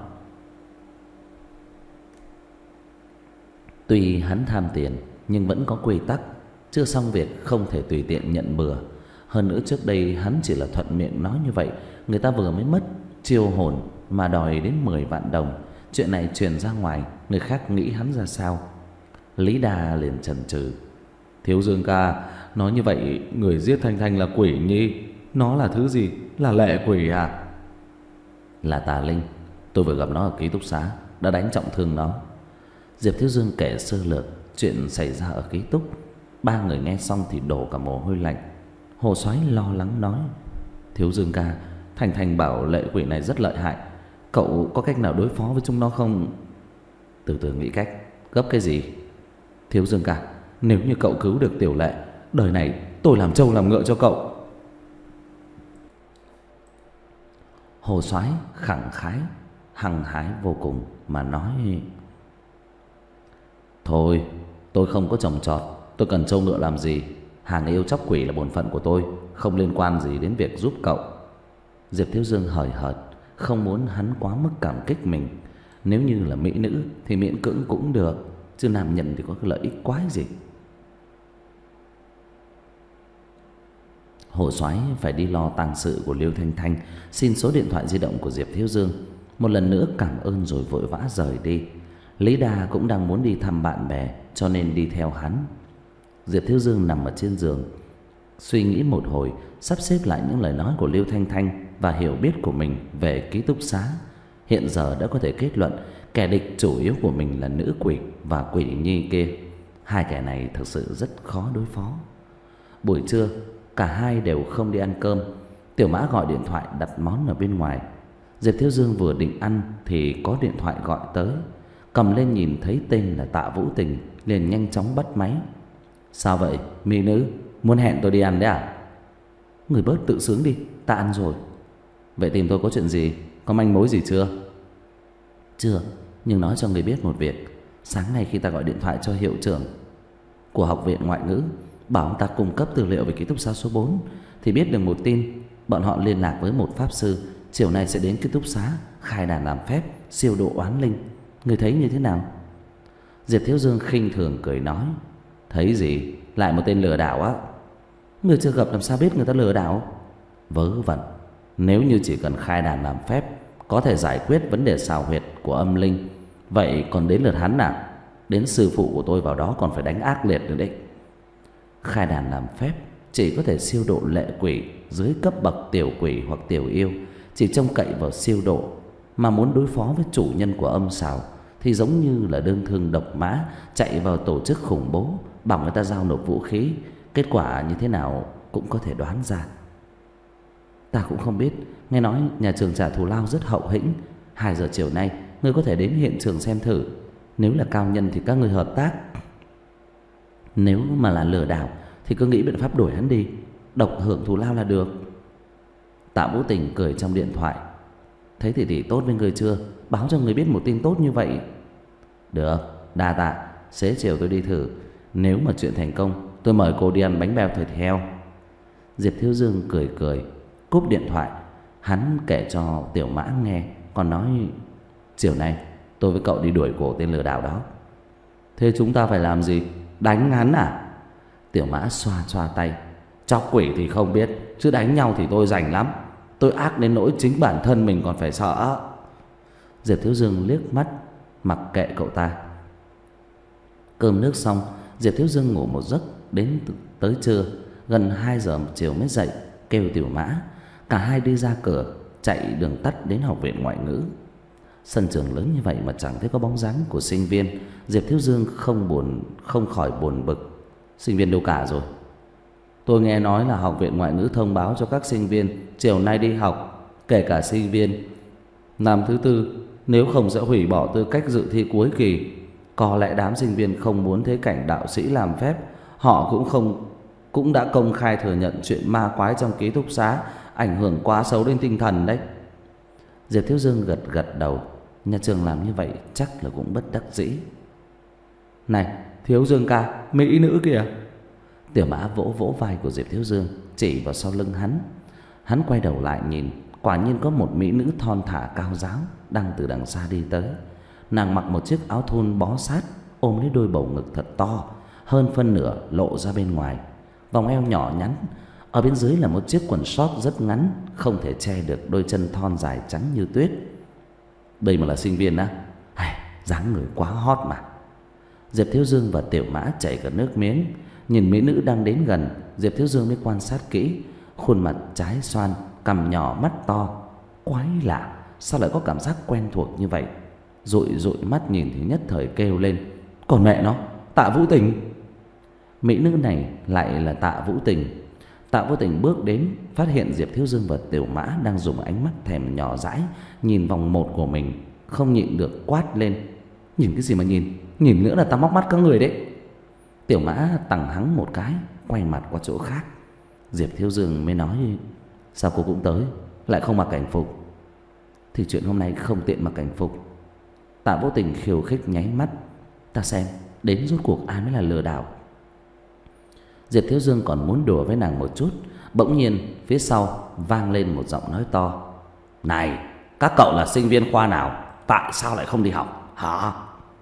Tuy hắn tham tiền nhưng vẫn có quy tắc, chưa xong việc không thể tùy tiện nhận bừa. Hơn nữa trước đây hắn chỉ là thuận miệng nói như vậy, người ta vừa mới mất chiêu hồn mà đòi đến mười vạn đồng. Chuyện này truyền ra ngoài, người khác nghĩ hắn ra sao? Lý Đà liền chần chừ. Thiếu Dương ca, nói như vậy người giết Thanh Thanh là quỷ nhi. Nó là thứ gì? Là lệ quỷ à? Là tà linh. Tôi vừa gặp nó ở ký túc xá, đã đánh trọng thương nó. Diệp Thiếu Dương kể sơ lược chuyện xảy ra ở ký túc. Ba người nghe xong thì đổ cả mồ hôi lạnh. Hồ Soái lo lắng nói. Thiếu Dương ca, Thanh Thanh bảo lệ quỷ này rất lợi hại, cậu có cách nào đối phó với chúng nó không? Từ từ nghĩ cách. Gấp cái gì? Thiếu Dương ca, nếu như cậu cứu được tiểu lệ, đời này tôi làm trâu làm ngựa cho cậu. Hồ Soái khẳng khái, hăng hái vô cùng mà nói. Thôi, tôi không có trồng trọt, tôi cần trâu ngựa làm gì? Hàng yêu chóc quỷ là bổn phận của tôi, không liên quan gì đến việc giúp cậu. Diệp Thiếu Dương hời hợt, không muốn hắn quá mức cảm kích mình. Nếu như là mỹ nữ thì miễn cưỡng cũng được, chứ nam nhân thì có cái lợi ích quái gì. Hồ Soái phải đi lo tang sự của Liêu Thanh Thanh, xin số điện thoại di động của Diệp Thiếu Dương, một lần nữa cảm ơn rồi vội vã rời đi. Lý Đà cũng đang muốn đi thăm bạn bè cho nên đi theo hắn. Diệp Thiếu Dương nằm ở trên giường, suy nghĩ một hồi, sắp xếp lại những lời nói của Liêu Thanh Thanh và hiểu biết của mình về ký túc xá, hiện giờ đã có thể kết luận kẻ địch chủ yếu của mình là nữ quỷ và quỷ nhi kia. Hai kẻ này thực sự rất khó đối phó. Buổi trưa, cả hai đều không đi ăn cơm. Tiểu Mã gọi điện thoại đặt món ở bên ngoài. Diệp Thiếu Dương vừa định ăn thì có điện thoại gọi tới. Cầm lên nhìn thấy tên là Tạ Vũ Tình, liền nhanh chóng bắt máy. Sao vậy, mỹ nữ, muốn hẹn tôi đi ăn đấy à? Người bớt tự sướng đi, ta ăn rồi. Vậy tìm tôi có chuyện gì? Có manh mối gì chưa? Chưa, nhưng nói cho người biết một việc. Sáng nay khi ta gọi điện thoại cho hiệu trưởng của học viện ngoại ngữ, bảo ông ta cung cấp tư liệu về ký túc xá số bốn, thì biết được một tin. Bọn họ liên lạc với một pháp sư, chiều nay sẽ đến ký túc xá khai đàn làm phép siêu độ oán linh. Người thấy như thế nào? Diệp Thiếu Dương khinh thường cười nói, thấy gì, lại một tên lừa đảo á. Người chưa gặp làm sao biết người ta lừa đảo? Vớ vẩn, nếu như chỉ cần khai đàn làm phép có thể giải quyết vấn đề xào huyệt của âm linh, vậy còn đến lượt hắn nào? Đến sư phụ của tôi vào đó còn phải đánh ác liệt nữa đấy. Khai đàn làm phép chỉ có thể siêu độ lệ quỷ dưới cấp bậc tiểu quỷ hoặc tiểu yêu, chỉ trông cậy vào siêu độ. Mà muốn đối phó với chủ nhân của âm xào thì giống như là đơn thương độc mã chạy vào tổ chức khủng bố, bảo người ta giao nộp vũ khí. Kết quả như thế nào cũng có thể đoán ra. Ta cũng không biết, nghe nói nhà trường trả thù lao rất hậu hĩnh. Hai giờ chiều nay ngươi có thể đến hiện trường xem thử. Nếu là cao nhân thì các ngươi hợp tác. Nếu mà là lừa đảo thì cứ nghĩ biện pháp đuổi hắn đi, độc hưởng thù lao là được. Tạ Vũ Tình cười trong điện thoại, thấy tỷ tỷ tốt với người chưa? Báo cho người biết một tin tốt như vậy. Được, đa tạ, xế chiều tôi đi thử. Nếu mà chuyện thành công, tôi mời cô đi ăn bánh bèo thịt heo. Diệp Thiếu Dương cười cười, cúp điện thoại. Hắn kể cho Tiểu Mã nghe, còn nói chiều nay tôi với cậu đi đuổi cổ tên lừa đảo đó. Thế chúng ta phải làm gì? Đánh hắn à? Tiểu Mã xoa xoa tay, chọc quỷ thì không biết, chứ đánh nhau thì tôi rành lắm. Tôi ác đến nỗi chính bản thân mình còn phải sợ. Diệp Thiếu Dương liếc mắt mặc kệ cậu ta. Cơm nước xong, Diệp Thiếu Dương ngủ một giấc đến tới trưa, gần hai giờ chiều mới dậy, kêu Tiểu Mã. Cả hai đi ra cửa, chạy đường tắt đến học viện ngoại ngữ. Sân trường lớn như vậy mà chẳng thấy có bóng dáng của sinh viên. Diệp Thiếu Dương không buồn không khỏi buồn bực. Sinh viên đâu cả rồi? Tôi nghe nói là học viện ngoại ngữ thông báo cho các sinh viên chiều nay đi học, kể cả sinh viên năm thứ tư, nếu không sẽ hủy bỏ tư cách dự thi cuối kỳ. Có lẽ đám sinh viên không muốn thấy cảnh đạo sĩ làm phép. Họ cũng không cũng đã công khai thừa nhận chuyện ma quái trong ký túc xá ảnh hưởng quá xấu đến tinh thần đấy. Diệp Thiếu Dương gật gật đầu. Nhà trường làm như vậy chắc là cũng bất đắc dĩ. Này Thiếu Dương ca, mỹ nữ kìa. Tiểu Mã vỗ vỗ vai của Diệp Thiếu Dương, chỉ vào sau lưng hắn. Hắn quay đầu lại nhìn, quả nhiên có một mỹ nữ thon thả cao ráo đang từ đằng xa đi tới. Nàng mặc một chiếc áo thun bó sát, ôm lấy đôi bầu ngực thật to, hơn phân nửa lộ ra bên ngoài. Vòng eo nhỏ nhắn, ở bên dưới là một chiếc quần short rất ngắn, không thể che được đôi chân thon dài trắng như tuyết. Đây mà là sinh viên á? Ai, dáng người quá hot mà. Diệp Thiếu Dương và Tiểu Mã chảy cả nước miếng. Nhìn mỹ nữ đang đến gần, Diệp Thiếu Dương mới quan sát kỹ. Khuôn mặt trái xoan, cằm nhỏ mắt to. Quái lạ, sao lại có cảm giác quen thuộc như vậy? Dụi dụi mắt nhìn thì nhất thời kêu lên, còn mẹ nó, Tạ Vũ Tình. Mỹ nữ này lại là Tạ Vũ Tình. Tạ Vũ Tình bước đến, phát hiện Diệp Thiếu Dương và Tiểu Mã đang dùng ánh mắt thèm nhỏ dãi nhìn vòng một của mình, không nhịn được quát lên, nhìn cái gì mà nhìn, nhìn nữa là tao móc mắt các người đấy. Tiểu Mã tằng hắng một cái, quay mặt qua chỗ khác. Diệp Thiếu Dương mới nói, sao cô cũng tới, lại không mặc cảnh phục? Thì chuyện hôm nay không tiện mặc cảnh phục. Tạ Vũ Tình khiêu khích nháy mắt, ta xem đến rốt cuộc ai mới là lừa đảo. Diệp Thiếu Dương còn muốn đùa với nàng một chút, bỗng nhiên phía sau vang lên một giọng nói to, này, các cậu là sinh viên khoa nào, tại sao lại không đi học hả?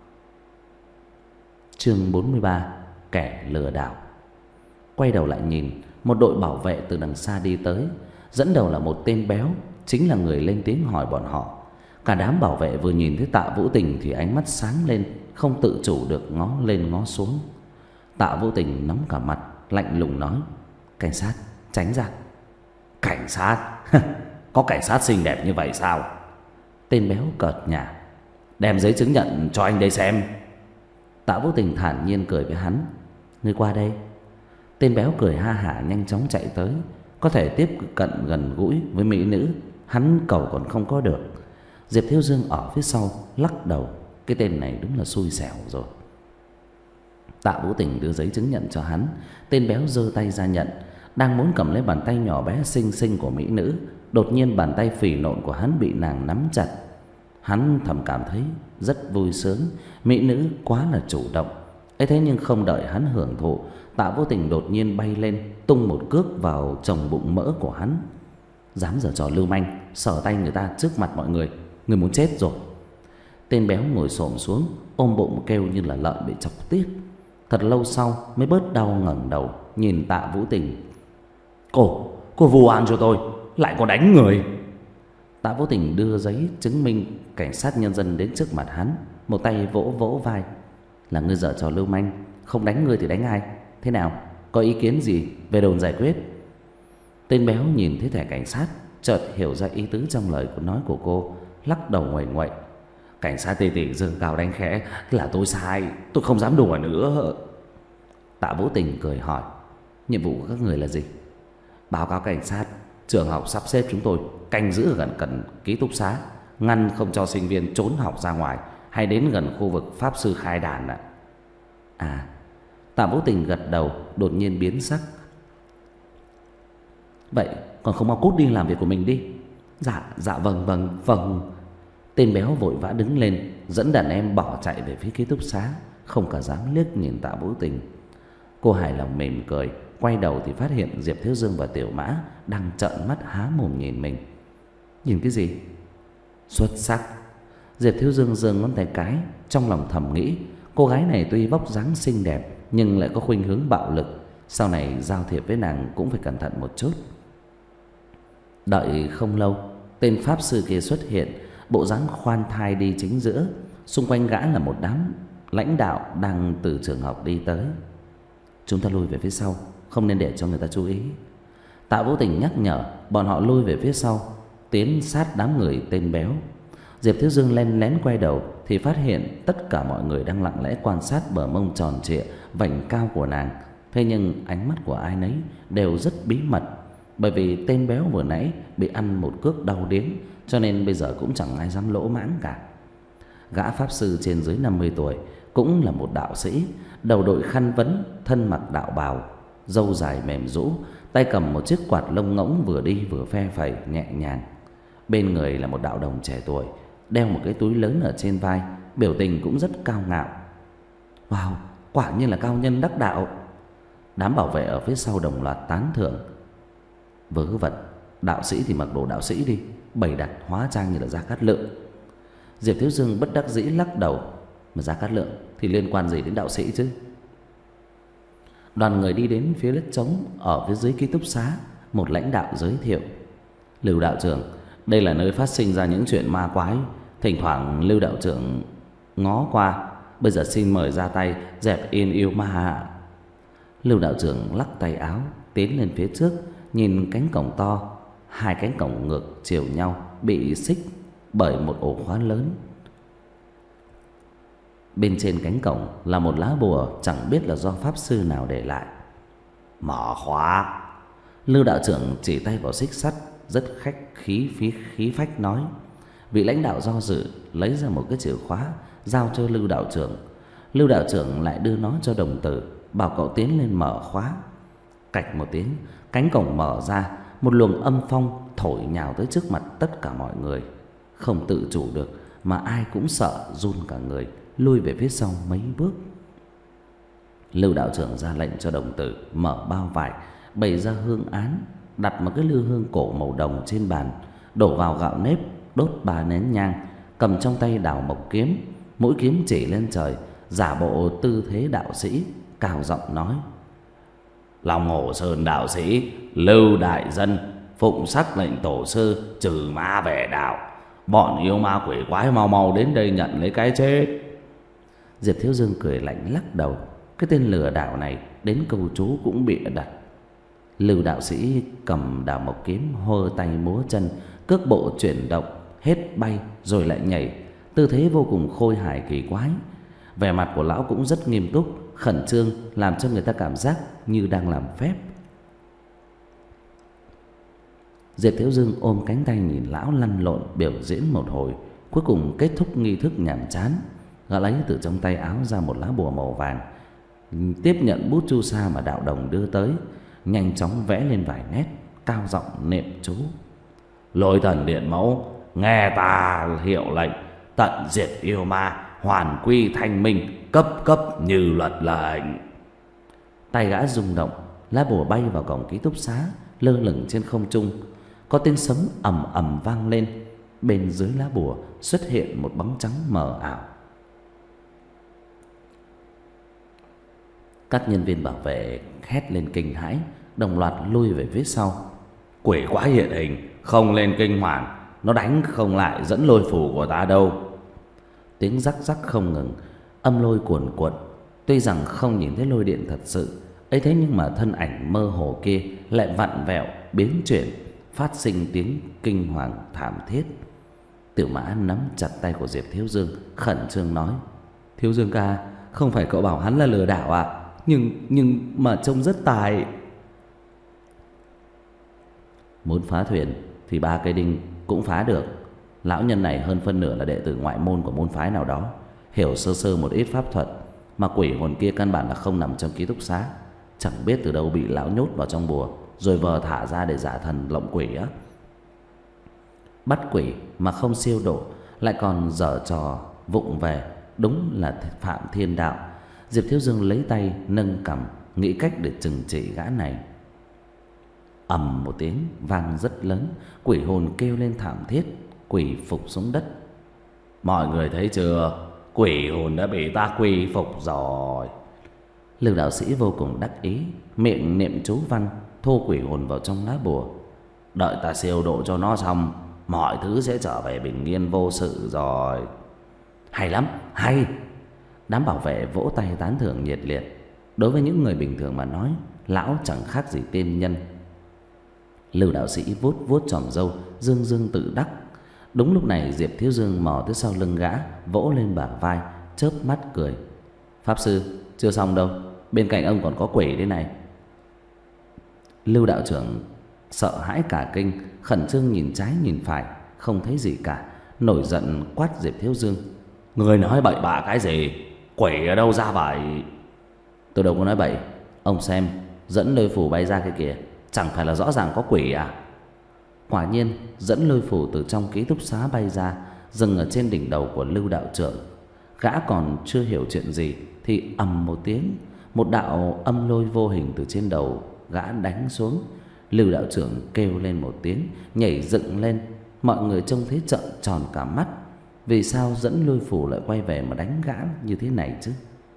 Chương bốn mươi ba, kẻ lừa đảo. Quay đầu lại nhìn, một đội bảo vệ từ đằng xa đi tới, dẫn đầu là một tên béo, chính là người lên tiếng hỏi bọn họ. Cả đám bảo vệ vừa nhìn thấy Tạ Vũ Tình thì ánh mắt sáng lên, không tự chủ được ngó lên ngó xuống. Tạ Vũ Tình nóng cả mặt, lạnh lùng nói, cảnh sát, tránh ra. Cảnh sát?
Có cảnh sát xinh đẹp như vậy sao? Tên béo cợt nhả. Đem giấy chứng nhận cho anh đây xem.
Tạ Vũ Tình thản nhiên cười với hắn. Ngươi qua đây. Tên béo cười ha hả nhanh chóng chạy tới. Có thể tiếp cận gần gũi với mỹ nữ, hắn cầu còn không có được. Diệp Thiếu Dương ở phía sau lắc đầu. Cái tên này đúng là xui xẻo rồi. Tạ Vũ Tình đưa giấy chứng nhận cho hắn. Tên béo giơ tay ra nhận, đang muốn cầm lấy bàn tay nhỏ bé xinh xinh của mỹ nữ, đột nhiên bàn tay phì nộn của hắn bị nàng nắm chặt. Hắn thầm cảm thấy rất vui sướng. Mỹ nữ quá là chủ động. ấy thế nhưng không đợi hắn hưởng thụ, Tạ Vũ Tình đột nhiên bay lên, tung một cước vào chồng bụng mỡ của hắn. Dám giở trò lưu manh, sờ tay người ta trước mặt mọi người, người muốn chết rồi. Tên béo ngồi xổm xuống, ôm bụng kêu như là lợn bị chọc tiết. Thật lâu sau mới bớt đau, ngẩng đầu nhìn Tạ Vũ Tình.
Cô, cô vu oan cho tôi, lại có đánh người.
Tạ Vũ Tình đưa giấy chứng minh cảnh sát nhân dân đến trước mặt hắn, một tay vỗ vỗ vai. Là ngươi giở trò lưu manh, không đánh ngươi thì đánh ai? Thế nào, có ý kiến gì về đồn giải quyết? Tên béo nhìn thấy thẻ cảnh sát, chợt hiểu ra ý tứ trong lời của nói của cô, lắc đầu nguậy nguậy.
Cảnh sát tỉ tỉ giơ cao đánh khẽ, là tôi sai, tôi không dám đùa nữa.
Tạ Vũ Tình cười hỏi, nhiệm vụ của các người là gì?
Báo cáo cảnh sát, trường học sắp xếp chúng tôi canh giữ gần cận ký túc xá, ngăn không cho sinh viên trốn học ra ngoài hay đến gần khu vực pháp sư khai đàn ạ.
À, Tạ Vũ Tình gật đầu, đột nhiên biến sắc. Vậy còn không mau cút đi làm việc của mình đi. Dạ, dạ vâng, vâng, vâng. Tên béo vội vã đứng lên, dẫn đàn em bỏ chạy về phía ký túc xá, không cả dám liếc nhìn Tạ Vũ Tình. Cô hài lòng mỉm cười, quay đầu thì phát hiện Diệp Thiếu Dương và Tiểu Mã đang trợn mắt há mồm nhìn mình. Nhìn cái gì? Xuất sắc. Diệp Thiếu Dương giơ ngón tay cái, trong lòng thầm nghĩ, cô gái này tuy vóc dáng xinh đẹp nhưng lại có khuynh hướng bạo lực, sau này giao thiệp với nàng cũng phải cẩn thận một chút. Đợi không lâu, tên pháp sư kia xuất hiện, bộ dáng khoan thai đi chính giữa, xung quanh gã là một đám lãnh đạo đang từ trường học đi tới. Chúng ta lui về phía sau, không nên để cho người ta chú ý. Tạ Vũ Tình nhắc nhở, bọn họ lui về phía sau, tiến sát đám người tên béo. Diệp Thiếu Dương len lén quay đầu thì phát hiện tất cả mọi người đang lặng lẽ quan sát bờ mông tròn trịa, vành cao của nàng. Thế nhưng ánh mắt của ai nấy đều rất bí mật, bởi vì tên béo vừa nãy bị ăn một cước đau điếng, cho nên bây giờ cũng chẳng ai dám lỗ mãng cả. Gã pháp sư trên dưới năm mươi tuổi, cũng là một đạo sĩ, đầu đội khăn vấn, thân mặc đạo bào, râu dài mềm rũ, tay cầm một chiếc quạt lông ngỗng, vừa đi vừa phe phẩy nhẹ nhàng. Bên người là một đạo đồng trẻ tuổi, đeo một cái túi lớn ở trên vai, biểu tình cũng rất cao ngạo. Wow, quả nhiên là cao nhân đắc đạo. Đám bảo vệ ở phía sau đồng loạt tán thưởng. Vớ vẩn, đạo sĩ thì mặc đồ đạo sĩ đi, bày đặt hóa trang như là Gia Cát Lượng. Diệp Thiếu Dương bất đắc dĩ lắc đầu. Mà Gia Cát Lượng thì liên quan gì đến đạo sĩ chứ? Đoàn người đi đến phía đất trống ở phía dưới ký túc xá. Một lãnh đạo giới thiệu. Lưu đạo trưởng, đây là nơi phát sinh ra những chuyện ma quái, thỉnh thoảng Lưu đạo trưởng ngó qua, bây giờ xin mời ra tay dẹp yên yêu ma hạ. Lưu đạo trưởng lắc tay áo, tiến lên phía trước, nhìn cánh cổng to. Hai cánh cổng ngược chiều nhau, bị xích bởi một ổ khóa lớn. Bên trên cánh cổng là một lá bùa chẳng biết là do pháp sư nào để lại. Mở khóa. Lưu đạo trưởng chỉ tay vào xích sắt, rất khách khí phí khí phách nói. Vị lãnh đạo do dự, lấy ra một cái chìa khóa, giao cho Lưu đạo trưởng. Lưu đạo trưởng lại đưa nó cho đồng tử, bảo cậu tiến lên mở khóa. Cạch một tiếng, cánh cổng mở ra, một luồng âm phong thổi nhào tới trước mặt tất cả mọi người. Không tự chủ được mà ai cũng sợ run cả người, lui về phía sau mấy bước. Lưu đạo trưởng ra lệnh cho đồng tử mở bao vải, bày ra hương án, đặt một cái lư hương cổ màu đồng trên bàn, đổ vào gạo nếp, đốt ba nén nhang, cầm trong tay đào mộc kiếm, mũi kiếm chỉ lên trời, giả bộ tư thế đạo sĩ, cao giọng nói: Long Hồ Sơn đạo sĩ Lưu đại dân phụng sắc lệnh tổ sư trừ ma về đạo, bọn yêu ma quỷ quái mau mau đến đây nhận lấy cái chết. Diệp Thiếu Dương cười lạnh lắc đầu, cái tên lừa đảo này đến câu chú cũng bịa đặt. Lưu đạo sĩ cầm đào mộc kiếm, hơ tay múa chân, cước bộ chuyển động, hết bay rồi lại nhảy, tư thế vô cùng khôi hài kỳ quái. Vẻ mặt của lão cũng rất nghiêm túc, khẩn trương, làm cho người ta cảm giác như đang làm phép. Diệp Thiếu Dương ôm cánh tay nhìn lão lăn lộn biểu diễn một hồi, cuối cùng kết thúc nghi thức nhàm chán. Gã lấy từ trong tay áo ra một lá bùa màu vàng, tiếp nhận bút chu sa mà đạo đồng đưa tới, nhanh chóng vẽ lên vài nét, cao giọng niệm chú: Lôi thần điện mẫu, nghe ta hiệu lệnh, tận diệt yêu ma, hoàn quy thanh minh, cấp cấp như luật lệnh. Tay gã rung động, lá bùa bay vào cổng ký túc xá, lơ lửng trên không trung. Có tiếng sấm ầm ầm vang lên, bên dưới lá bùa xuất hiện một bóng trắng mờ ảo. Các nhân viên bảo vệ hét lên kinh hãi, đồng loạt lui về phía sau. Quỷ quái hiện hình, không lên kinh hoàng, nó đánh không lại dẫn lôi phù của ta đâu. Tiếng rắc rắc không ngừng, âm lôi cuồn cuộn. Tuy rằng không nhìn thấy lôi điện thật sự ấy, thế nhưng mà thân ảnh mơ hồ kia lại vặn vẹo biến chuyển, phát sinh tiếng kinh hoàng thảm thiết. Tiểu Mã nắm chặt tay của Diệp Thiếu Dương, khẩn trương nói: Thiếu Dương ca, không phải cậu bảo hắn là lừa đảo à? Nhưng nhưng mà trông rất tài. Muốn phá thuyền thì ba cây đinh cũng phá được. Lão nhân này hơn phân nửa là đệ tử ngoại môn của môn phái nào đó, hiểu sơ sơ một ít pháp thuật, mà quỷ hồn kia căn bản là không nằm trong ký túc xá, chẳng biết từ đâu bị lão nhốt vào trong bùa, rồi vờ thả ra để giả thần lộng quỷ á. Bắt quỷ mà không siêu độ, lại còn giở trò vụng về, đúng là phạm thiên đạo. Diệp Thiếu Dương lấy tay nâng cằm, nghĩ cách để trừng trị gã này. Ầm một tiếng vang rất lớn, quỷ hồn kêu lên thảm thiết, quỷ phục xuống đất. Mọi người thấy chưa, quỷ hồn đã bị ta quy phục rồi. Lưu đạo sĩ vô cùng đắc ý, miệng niệm chú văn, thu quỷ hồn vào trong lá bùa. Đợi ta siêu độ cho nó xong, mọi thứ sẽ trở về bình yên vô sự rồi. Hay lắm, hay. Đám bảo vệ vỗ tay tán thưởng nhiệt liệt. Đối với những người bình thường mà nói, lão chẳng khác gì tiên nhân. Lưu đạo sĩ vuốt vuốt chòm râu, dương dương tự đắc. Đúng lúc này Diệp Thiếu Dương mò tới sau lưng gã, vỗ lên bả vai, chớp mắt cười: Pháp sư, chưa xong đâu, bên cạnh ông còn có quỷ đây này. Lưu đạo trưởng sợ hãi cả kinh, khẩn trương nhìn trái nhìn phải, không thấy gì cả, nổi giận quát Diệp Thiếu Dương: Người nói bậy bạ cái gì? Quỷ ở đâu ra vậy? Tôi đâu có nói bậy. Ông xem, dẫn lôi phù bay ra kia kìa, chẳng phải là rõ ràng có quỷ à? Quả nhiên dẫn lôi phù từ trong ký túc xá bay ra, dừng ở trên đỉnh đầu của Lưu đạo trưởng. Gã còn chưa hiểu chuyện gì thì ầm một tiếng, một đạo âm lôi vô hình từ trên đầu gã đánh xuống. Lưu đạo trưởng kêu lên một tiếng, nhảy dựng lên. Mọi người trông thấy trợn tròn cả mắt. Vì sao dẫn lôi phù lại quay về mà đánh gã như thế này chứ?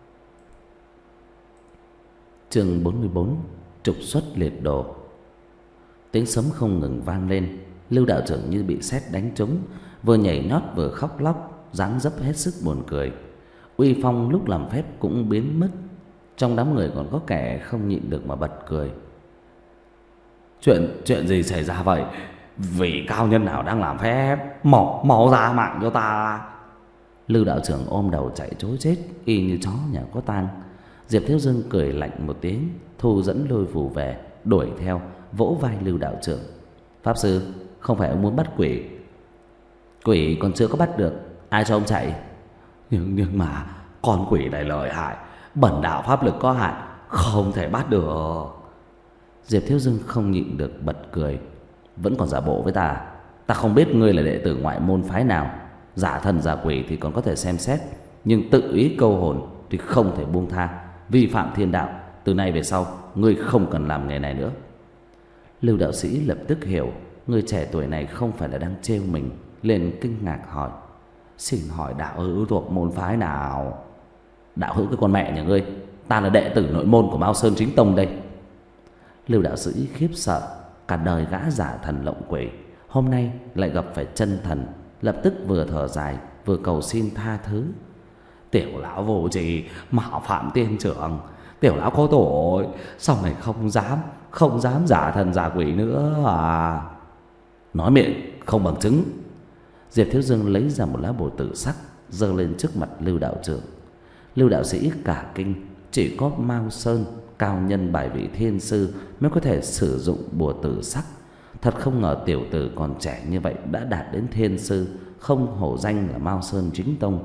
Chương bốn mươi bốn: Trục xuất liệt đồ. Tiếng sấm không ngừng vang lên. Lưu đạo trưởng như bị sét đánh trúng, vừa nhảy nhót vừa khóc lóc, dáng dấp hết sức buồn cười. Uy phong lúc làm phép cũng biến mất. Trong đám người còn có kẻ không nhịn được mà bật cười. Chuyện chuyện gì xảy ra vậy? Vị cao nhân nào đang làm phép? Mau mau ra mạng cho ta. Lưu đạo trưởng ôm đầu chạy trối chết, y như chó nhà có tang. Diệp Thiếu Dương cười lạnh một tiếng, thu dẫn lôi phù về, đuổi theo, vỗ vai Lưu đạo trưởng: Pháp sư, không phải ông muốn bắt quỷ? Quỷ còn chưa có bắt được, ai cho ông chạy? Nhưng nhưng mà con quỷ này lợi hại, bần đạo pháp lực có hạn, không thể bắt được. Diệp Thiếu Dương không nhịn được bật cười: Vẫn còn giả bộ với ta? Ta không biết ngươi là đệ tử ngoại môn phái nào. Giả thần giả quỷ thì còn có thể xem xét, nhưng tự ý câu hồn thì không thể buông tha. Vi phạm thiên đạo, từ nay về sau ngươi không cần làm nghề này nữa. Lưu đạo sĩ lập tức hiểu người trẻ tuổi này không phải là đang trêu mình, liền kinh ngạc hỏi: Xin hỏi đạo hữu thuộc môn phái nào? Đạo hữu cái con mẹ nhà ngươi, ta là đệ tử nội môn của Mao Sơn Chính Tông đây. Lưu đạo sĩ khiếp sợ, cả đời gã giả thần lộng quỷ, hôm nay lại gặp phải chân thần, lập tức vừa thở dài vừa cầu xin tha thứ: Tiểu lão vô trì, mạo phạm tiên trưởng, tiểu lão có tội, sau này không dám không dám giả thần giả quỷ nữa à. Nói miệng không bằng chứng. Diệp Thiếu Dương lấy ra một lá bùa tử sắc giơ lên trước mặt Lưu đạo trưởng. Lưu đạo sĩ cả kinh, chỉ có Mao Sơn, cao nhân bài vị thiên sư mới có thể sử dụng bùa tử sắc. Thật không ngờ tiểu tử còn trẻ như vậy đã đạt đến thiên sư, không hổ danh là Mao Sơn chính tông.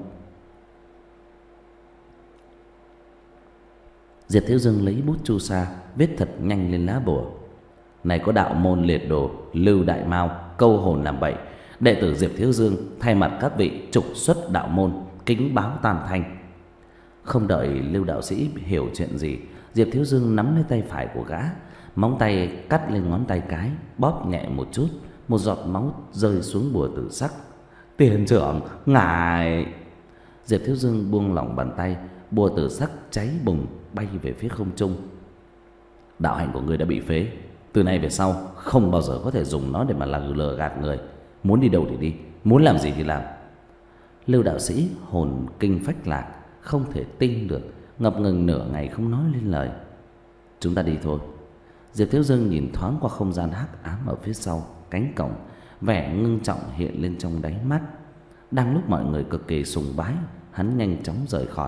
Diệp Thiếu Dương lấy bút chu sa viết thật nhanh lên lá bùa. Này có đạo môn liệt đồ Lưu Đại Mao câu hồn làm bậy, đệ tử Diệp Thiếu Dương thay mặt các vị trục xuất đạo môn, kính báo tam thanh. Không đợi Lưu đạo sĩ hiểu chuyện gì, Diệp Thiếu Dương nắm lấy tay phải của gã, móng tay cắt lên ngón tay cái, bóp nhẹ một chút, một giọt máu rơi xuống bùa tử sắc. Tiền trưởng, ngài... Diệp Thiếu Dương buông lỏng bàn tay, bùa tử sắc cháy bùng bay về phía không trung. Đạo hạnh của ngươi đã bị phế, từ nay về sau không bao giờ có thể dùng nó để mà lừa lừa gạt người. Muốn đi đâu thì đi, muốn làm gì thì làm. Lưu đạo sĩ hồn kinh phách lạc, không thể tin được, ngập ngừng nửa ngày không nói lên lời. Chúng ta đi thôi. Diệp Thiếu Dương nhìn thoáng qua không gian hắc ám ở phía sau cánh cổng, vẻ ngưng trọng hiện lên trong đáy mắt. Đang lúc mọi người cực kỳ sùng bái, hắn nhanh chóng rời khỏi.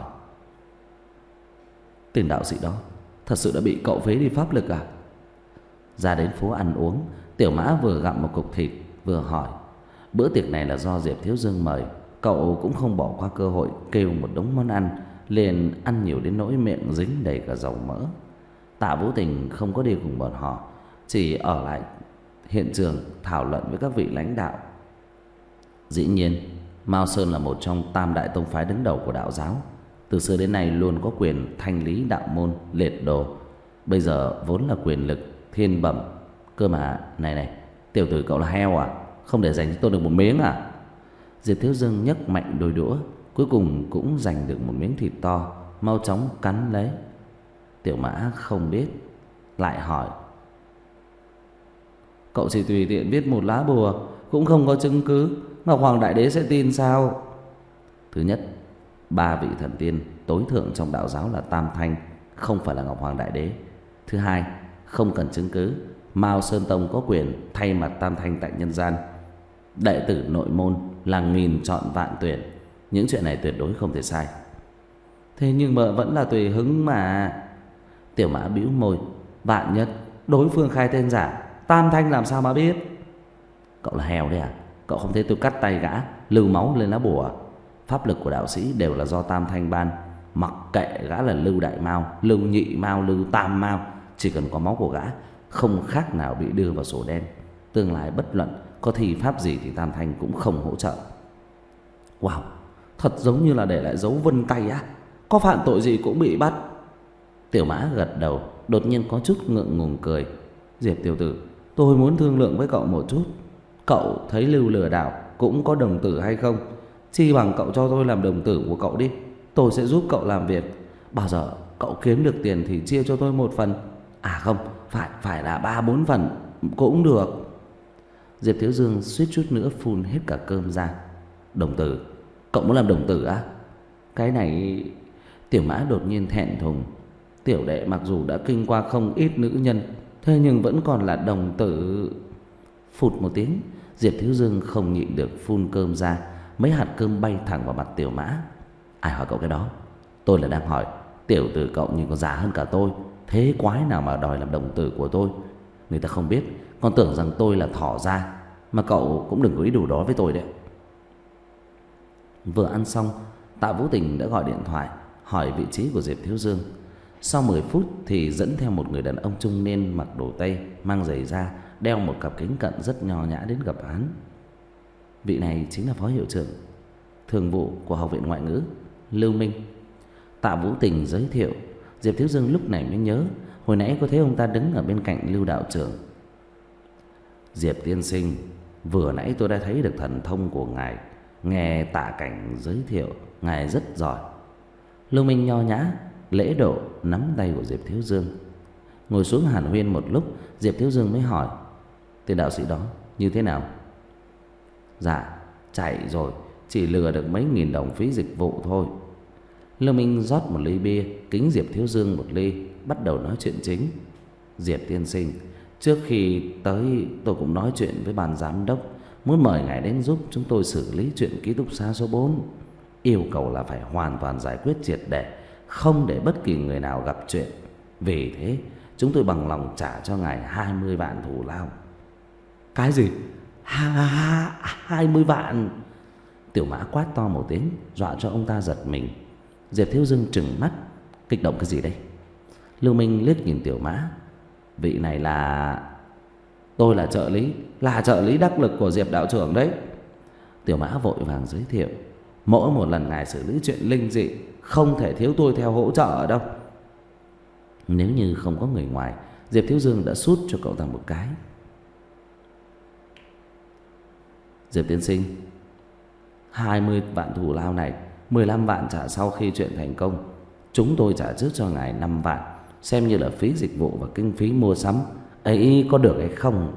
Tên đạo sĩ đó thật sự đã bị cậu phế đi pháp lực à? Ra đến phố ăn uống, Tiểu Mã vừa gặm một cục thịt vừa hỏi. Bữa tiệc này là do Diệp Thiếu Dương mời, cậu cũng không bỏ qua cơ hội kêu một đống món ăn, liền ăn nhiều đến nỗi miệng dính đầy cả dầu mỡ. Tạ Vũ Tình không có đi cùng bọn họ, chỉ ở lại hiện trường thảo luận với các vị lãnh đạo. Dĩ nhiên, Mao Sơn là một trong tam đại tông phái đứng đầu của đạo giáo, từ xưa đến nay luôn có quyền thanh lý đạo môn liệt đồ. Bây giờ vốn là quyền lực thiên bẩm. Cơ mà, này này, tiểu tử cậu là heo à? Không để dành cho tôi được một miếng à? Diệp Thiếu Dương nhấc mạnh đôi đũa, cuối cùng cũng giành được một miếng thịt to, mau chóng cắn lấy. Tiểu Mã không biết, lại hỏi. Cậu chỉ tùy tiện viết một lá bùa, cũng không có chứng cứ, Ngọc Hoàng Đại Đế sẽ tin sao? Thứ nhất, ba vị thần tiên tối thượng trong đạo giáo là Tam Thanh, không phải là Ngọc Hoàng Đại Đế. Thứ hai, không cần chứng cứ, Mao Sơn Tông có quyền thay mặt Tam Thanh tại nhân gian. Đệ tử nội môn là nghìn chọn vạn tuyển, những chuyện này tuyệt đối không thể sai. Thế nhưng mà vẫn là tùy hứng mà. Tiểu Mã bĩu môi. Vạn nhất đối phương khai tên giả, Tam Thanh làm sao mà biết? Cậu là heo đấy à? Cậu không thấy tôi cắt tay gã, lưu máu lên lá bùa? Pháp lực của đạo sĩ đều là do Tam Thanh ban, mặc kệ gã là Lưu Đại Mao, Lưu Nhị Mao, Lưu Tam Mao, chỉ cần có máu của gã, không khác nào bị đưa vào sổ đen. Tương lai bất luận có thi pháp gì thì Tam Thanh cũng không hỗ trợ. Wow, thật giống như là để lại dấu vân tay á. Có phạm tội gì cũng bị bắt. Tiểu Mã gật đầu, đột nhiên có chút ngượng ngùng cười. Diệp tiểu tử, tôi muốn thương lượng với cậu một chút. Cậu thấy Lưu lừa đảo cũng có đồng tử hay không? Chi bằng cậu cho tôi làm đồng tử của cậu đi, tôi sẽ giúp cậu làm việc. Bao giờ cậu kiếm được tiền thì chia cho tôi một phần. À không, phải phải là ba bốn phần cũng được. Diệp Thiếu Dương suýt chút nữa phun hết cả cơm ra. Đồng tử? Cậu muốn làm đồng tử á? Cái này... Tiểu Mã đột nhiên thẹn thùng. Tiểu đệ mặc dù đã kinh qua không ít nữ nhân, thế nhưng vẫn còn là đồng tử. Phụt một tiếng, Diệp Thiếu Dương không nhịn được phun cơm ra. Mấy hạt cơm bay thẳng vào mặt Tiểu Mã. Ai hỏi cậu cái đó? Tôi là đang hỏi tiểu tử cậu nhìn còn già hơn cả tôi, thế quái nào mà đòi làm đồng tử của tôi? Người ta không biết, còn tưởng rằng tôi là thỏ ra. Mà cậu cũng đừng có ý đồ đó với tôi đấy. Vừa ăn xong, Tạ Vũ Tình đã gọi điện thoại hỏi vị trí của Diệp Thiếu Dương. Sau mười phút thì dẫn theo một người đàn ông trung niên mặc đồ tây, mang giày da, đeo một cặp kính cận rất nho nhã đến gặp hắn. Vị này chính là phó hiệu trưởng thường vụ của Học viện Ngoại ngữ, Lưu Minh. Tạ Vũ Tình giới thiệu. Diệp Thiếu Dương lúc này mới nhớ, hồi nãy có thấy ông ta đứng ở bên cạnh Lưu đạo trưởng. Diệp tiên sinh, vừa nãy tôi đã thấy được thần thông của ngài, nghe Tạ Cảnh giới thiệu, ngài rất giỏi. Lưu Minh nho nhã lễ độ nắm tay của Diệp Thiếu Dương. Ngồi xuống hàn huyên một lúc, Diệp Thiếu Dương mới hỏi, tên đạo sĩ đó như thế nào? Dạ, chạy rồi, chỉ lừa được mấy nghìn đồng phí dịch vụ thôi. Lưu Minh rót một ly bia, kính Diệp Thiếu Dương một ly, bắt đầu nói chuyện chính. Diệp tiên sinh, trước khi tới tôi cũng nói chuyện với ban giám đốc. muốn mời ngài đến giúp chúng tôi xử lý chuyện ký túc xá số bốn. Yêu cầu là phải hoàn toàn giải quyết triệt để, không để bất kỳ người nào gặp chuyện. Vì thế chúng tôi bằng lòng trả cho ngài hai mươi vạn thù lao.
Cái gì?
Hai mươi vạn? Tiểu Mã quát to một tiếng, dọa cho ông ta giật mình. Diệp Thiếu Dương trừng mắt, kích động cái gì đây? Lưu Minh liếc nhìn Tiểu Mã. Vị này là... Tôi là trợ lý, là trợ lý đắc lực của Diệp đạo trưởng đấy. Tiểu Mã vội vàng giới thiệu. Mỗi một lần ngài xử lý chuyện linh dị, không thể thiếu tôi theo hỗ trợ ở đâu. Nếu như không có người ngoài, Diệp Thiếu Dương đã sút cho cậu ta một cái. Diệp tiên sinh, hai mươi vạn thù lao này, mười lăm vạn trả sau khi chuyện thành công. Chúng tôi trả trước cho ngài năm vạn, xem như là phí dịch vụ và kinh phí mua sắm. Ấy có được hay không?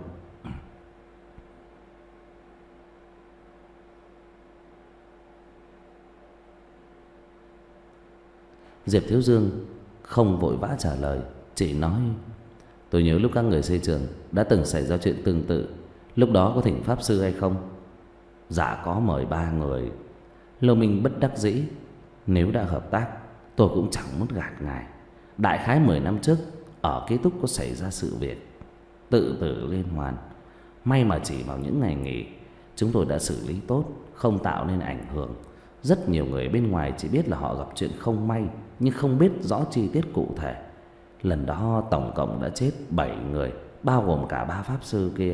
Diệp Thiếu Dương không vội vã trả lời, chỉ nói: Tôi nhớ lúc các người xây trường đã từng xảy ra chuyện tương tự. Lúc đó có thỉnh pháp sư hay không? Dạ có, mời ba người. Lô Minh bất đắc dĩ. Nếu đã hợp tác, tôi cũng chẳng muốn gạt ngài. Đại khái mười năm trước, ở ký túc có xảy ra sự việc tự tử liên hoàn. May mà chỉ vào những ngày nghỉ, chúng tôi đã xử lý tốt, không tạo nên ảnh hưởng. Rất nhiều người bên ngoài chỉ biết là họ gặp chuyện không may, nhưng không biết rõ chi tiết cụ thể. Lần đó tổng cộng đã chết bảy người, bao gồm cả ba pháp sư kia.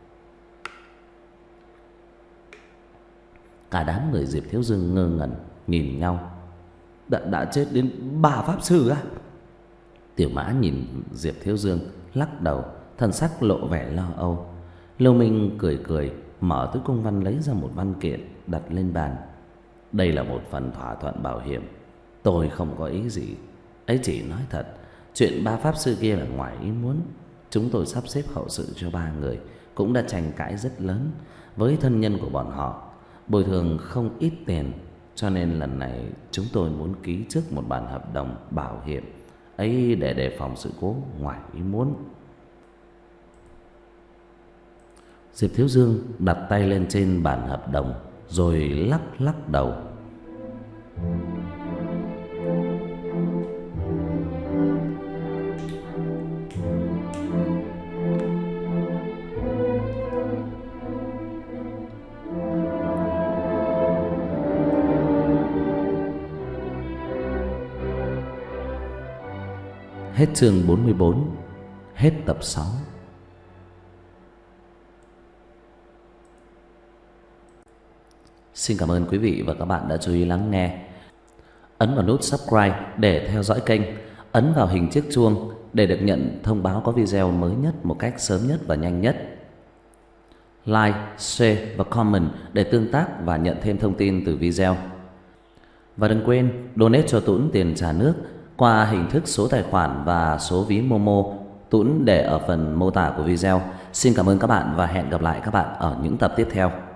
Cả đám người Diệp Thiếu Dương ngơ ngẩn nhìn nhau. Đã, đã chết đến ba pháp sư á? Tiểu Mã nhìn Diệp Thiếu Dương lắc đầu, thần sắc lộ vẻ lo âu. Lưu Minh cười cười, mở túi công văn lấy ra một văn kiện đặt lên bàn. Đây là một phần thỏa thuận bảo hiểm. Tôi không có ý gì, ấy chỉ nói thật. Chuyện ba pháp sư kia là ngoài ý muốn. Chúng tôi sắp xếp hậu sự cho ba người, cũng đã tranh cãi rất lớn với thân nhân của bọn họ, bồi thường không ít tiền. Cho nên lần này chúng tôi muốn ký trước một bản hợp đồng bảo hiểm ấy để đề phòng sự cố ngoài ý muốn. Diệp Thiếu Dương đặt tay lên trên bản hợp đồng rồi lắc lắc đầu. Hết chương bốn mươi bốn, hết tập sáu. Xin cảm ơn quý vị và các bạn đã chú ý lắng nghe. Ấn vào nút subscribe để theo dõi kênh. Ấn vào hình chiếc chuông để được nhận thông báo có video mới nhất một cách sớm nhất và nhanh nhất. Like, share và comment để tương tác và nhận thêm thông tin từ video. Và đừng quên donate cho Tuấn tiền trà nước qua hình thức số tài khoản và số ví Momo. Tuấn để ở phần mô tả của video. Xin cảm ơn các bạn và hẹn gặp lại các bạn ở những tập tiếp theo.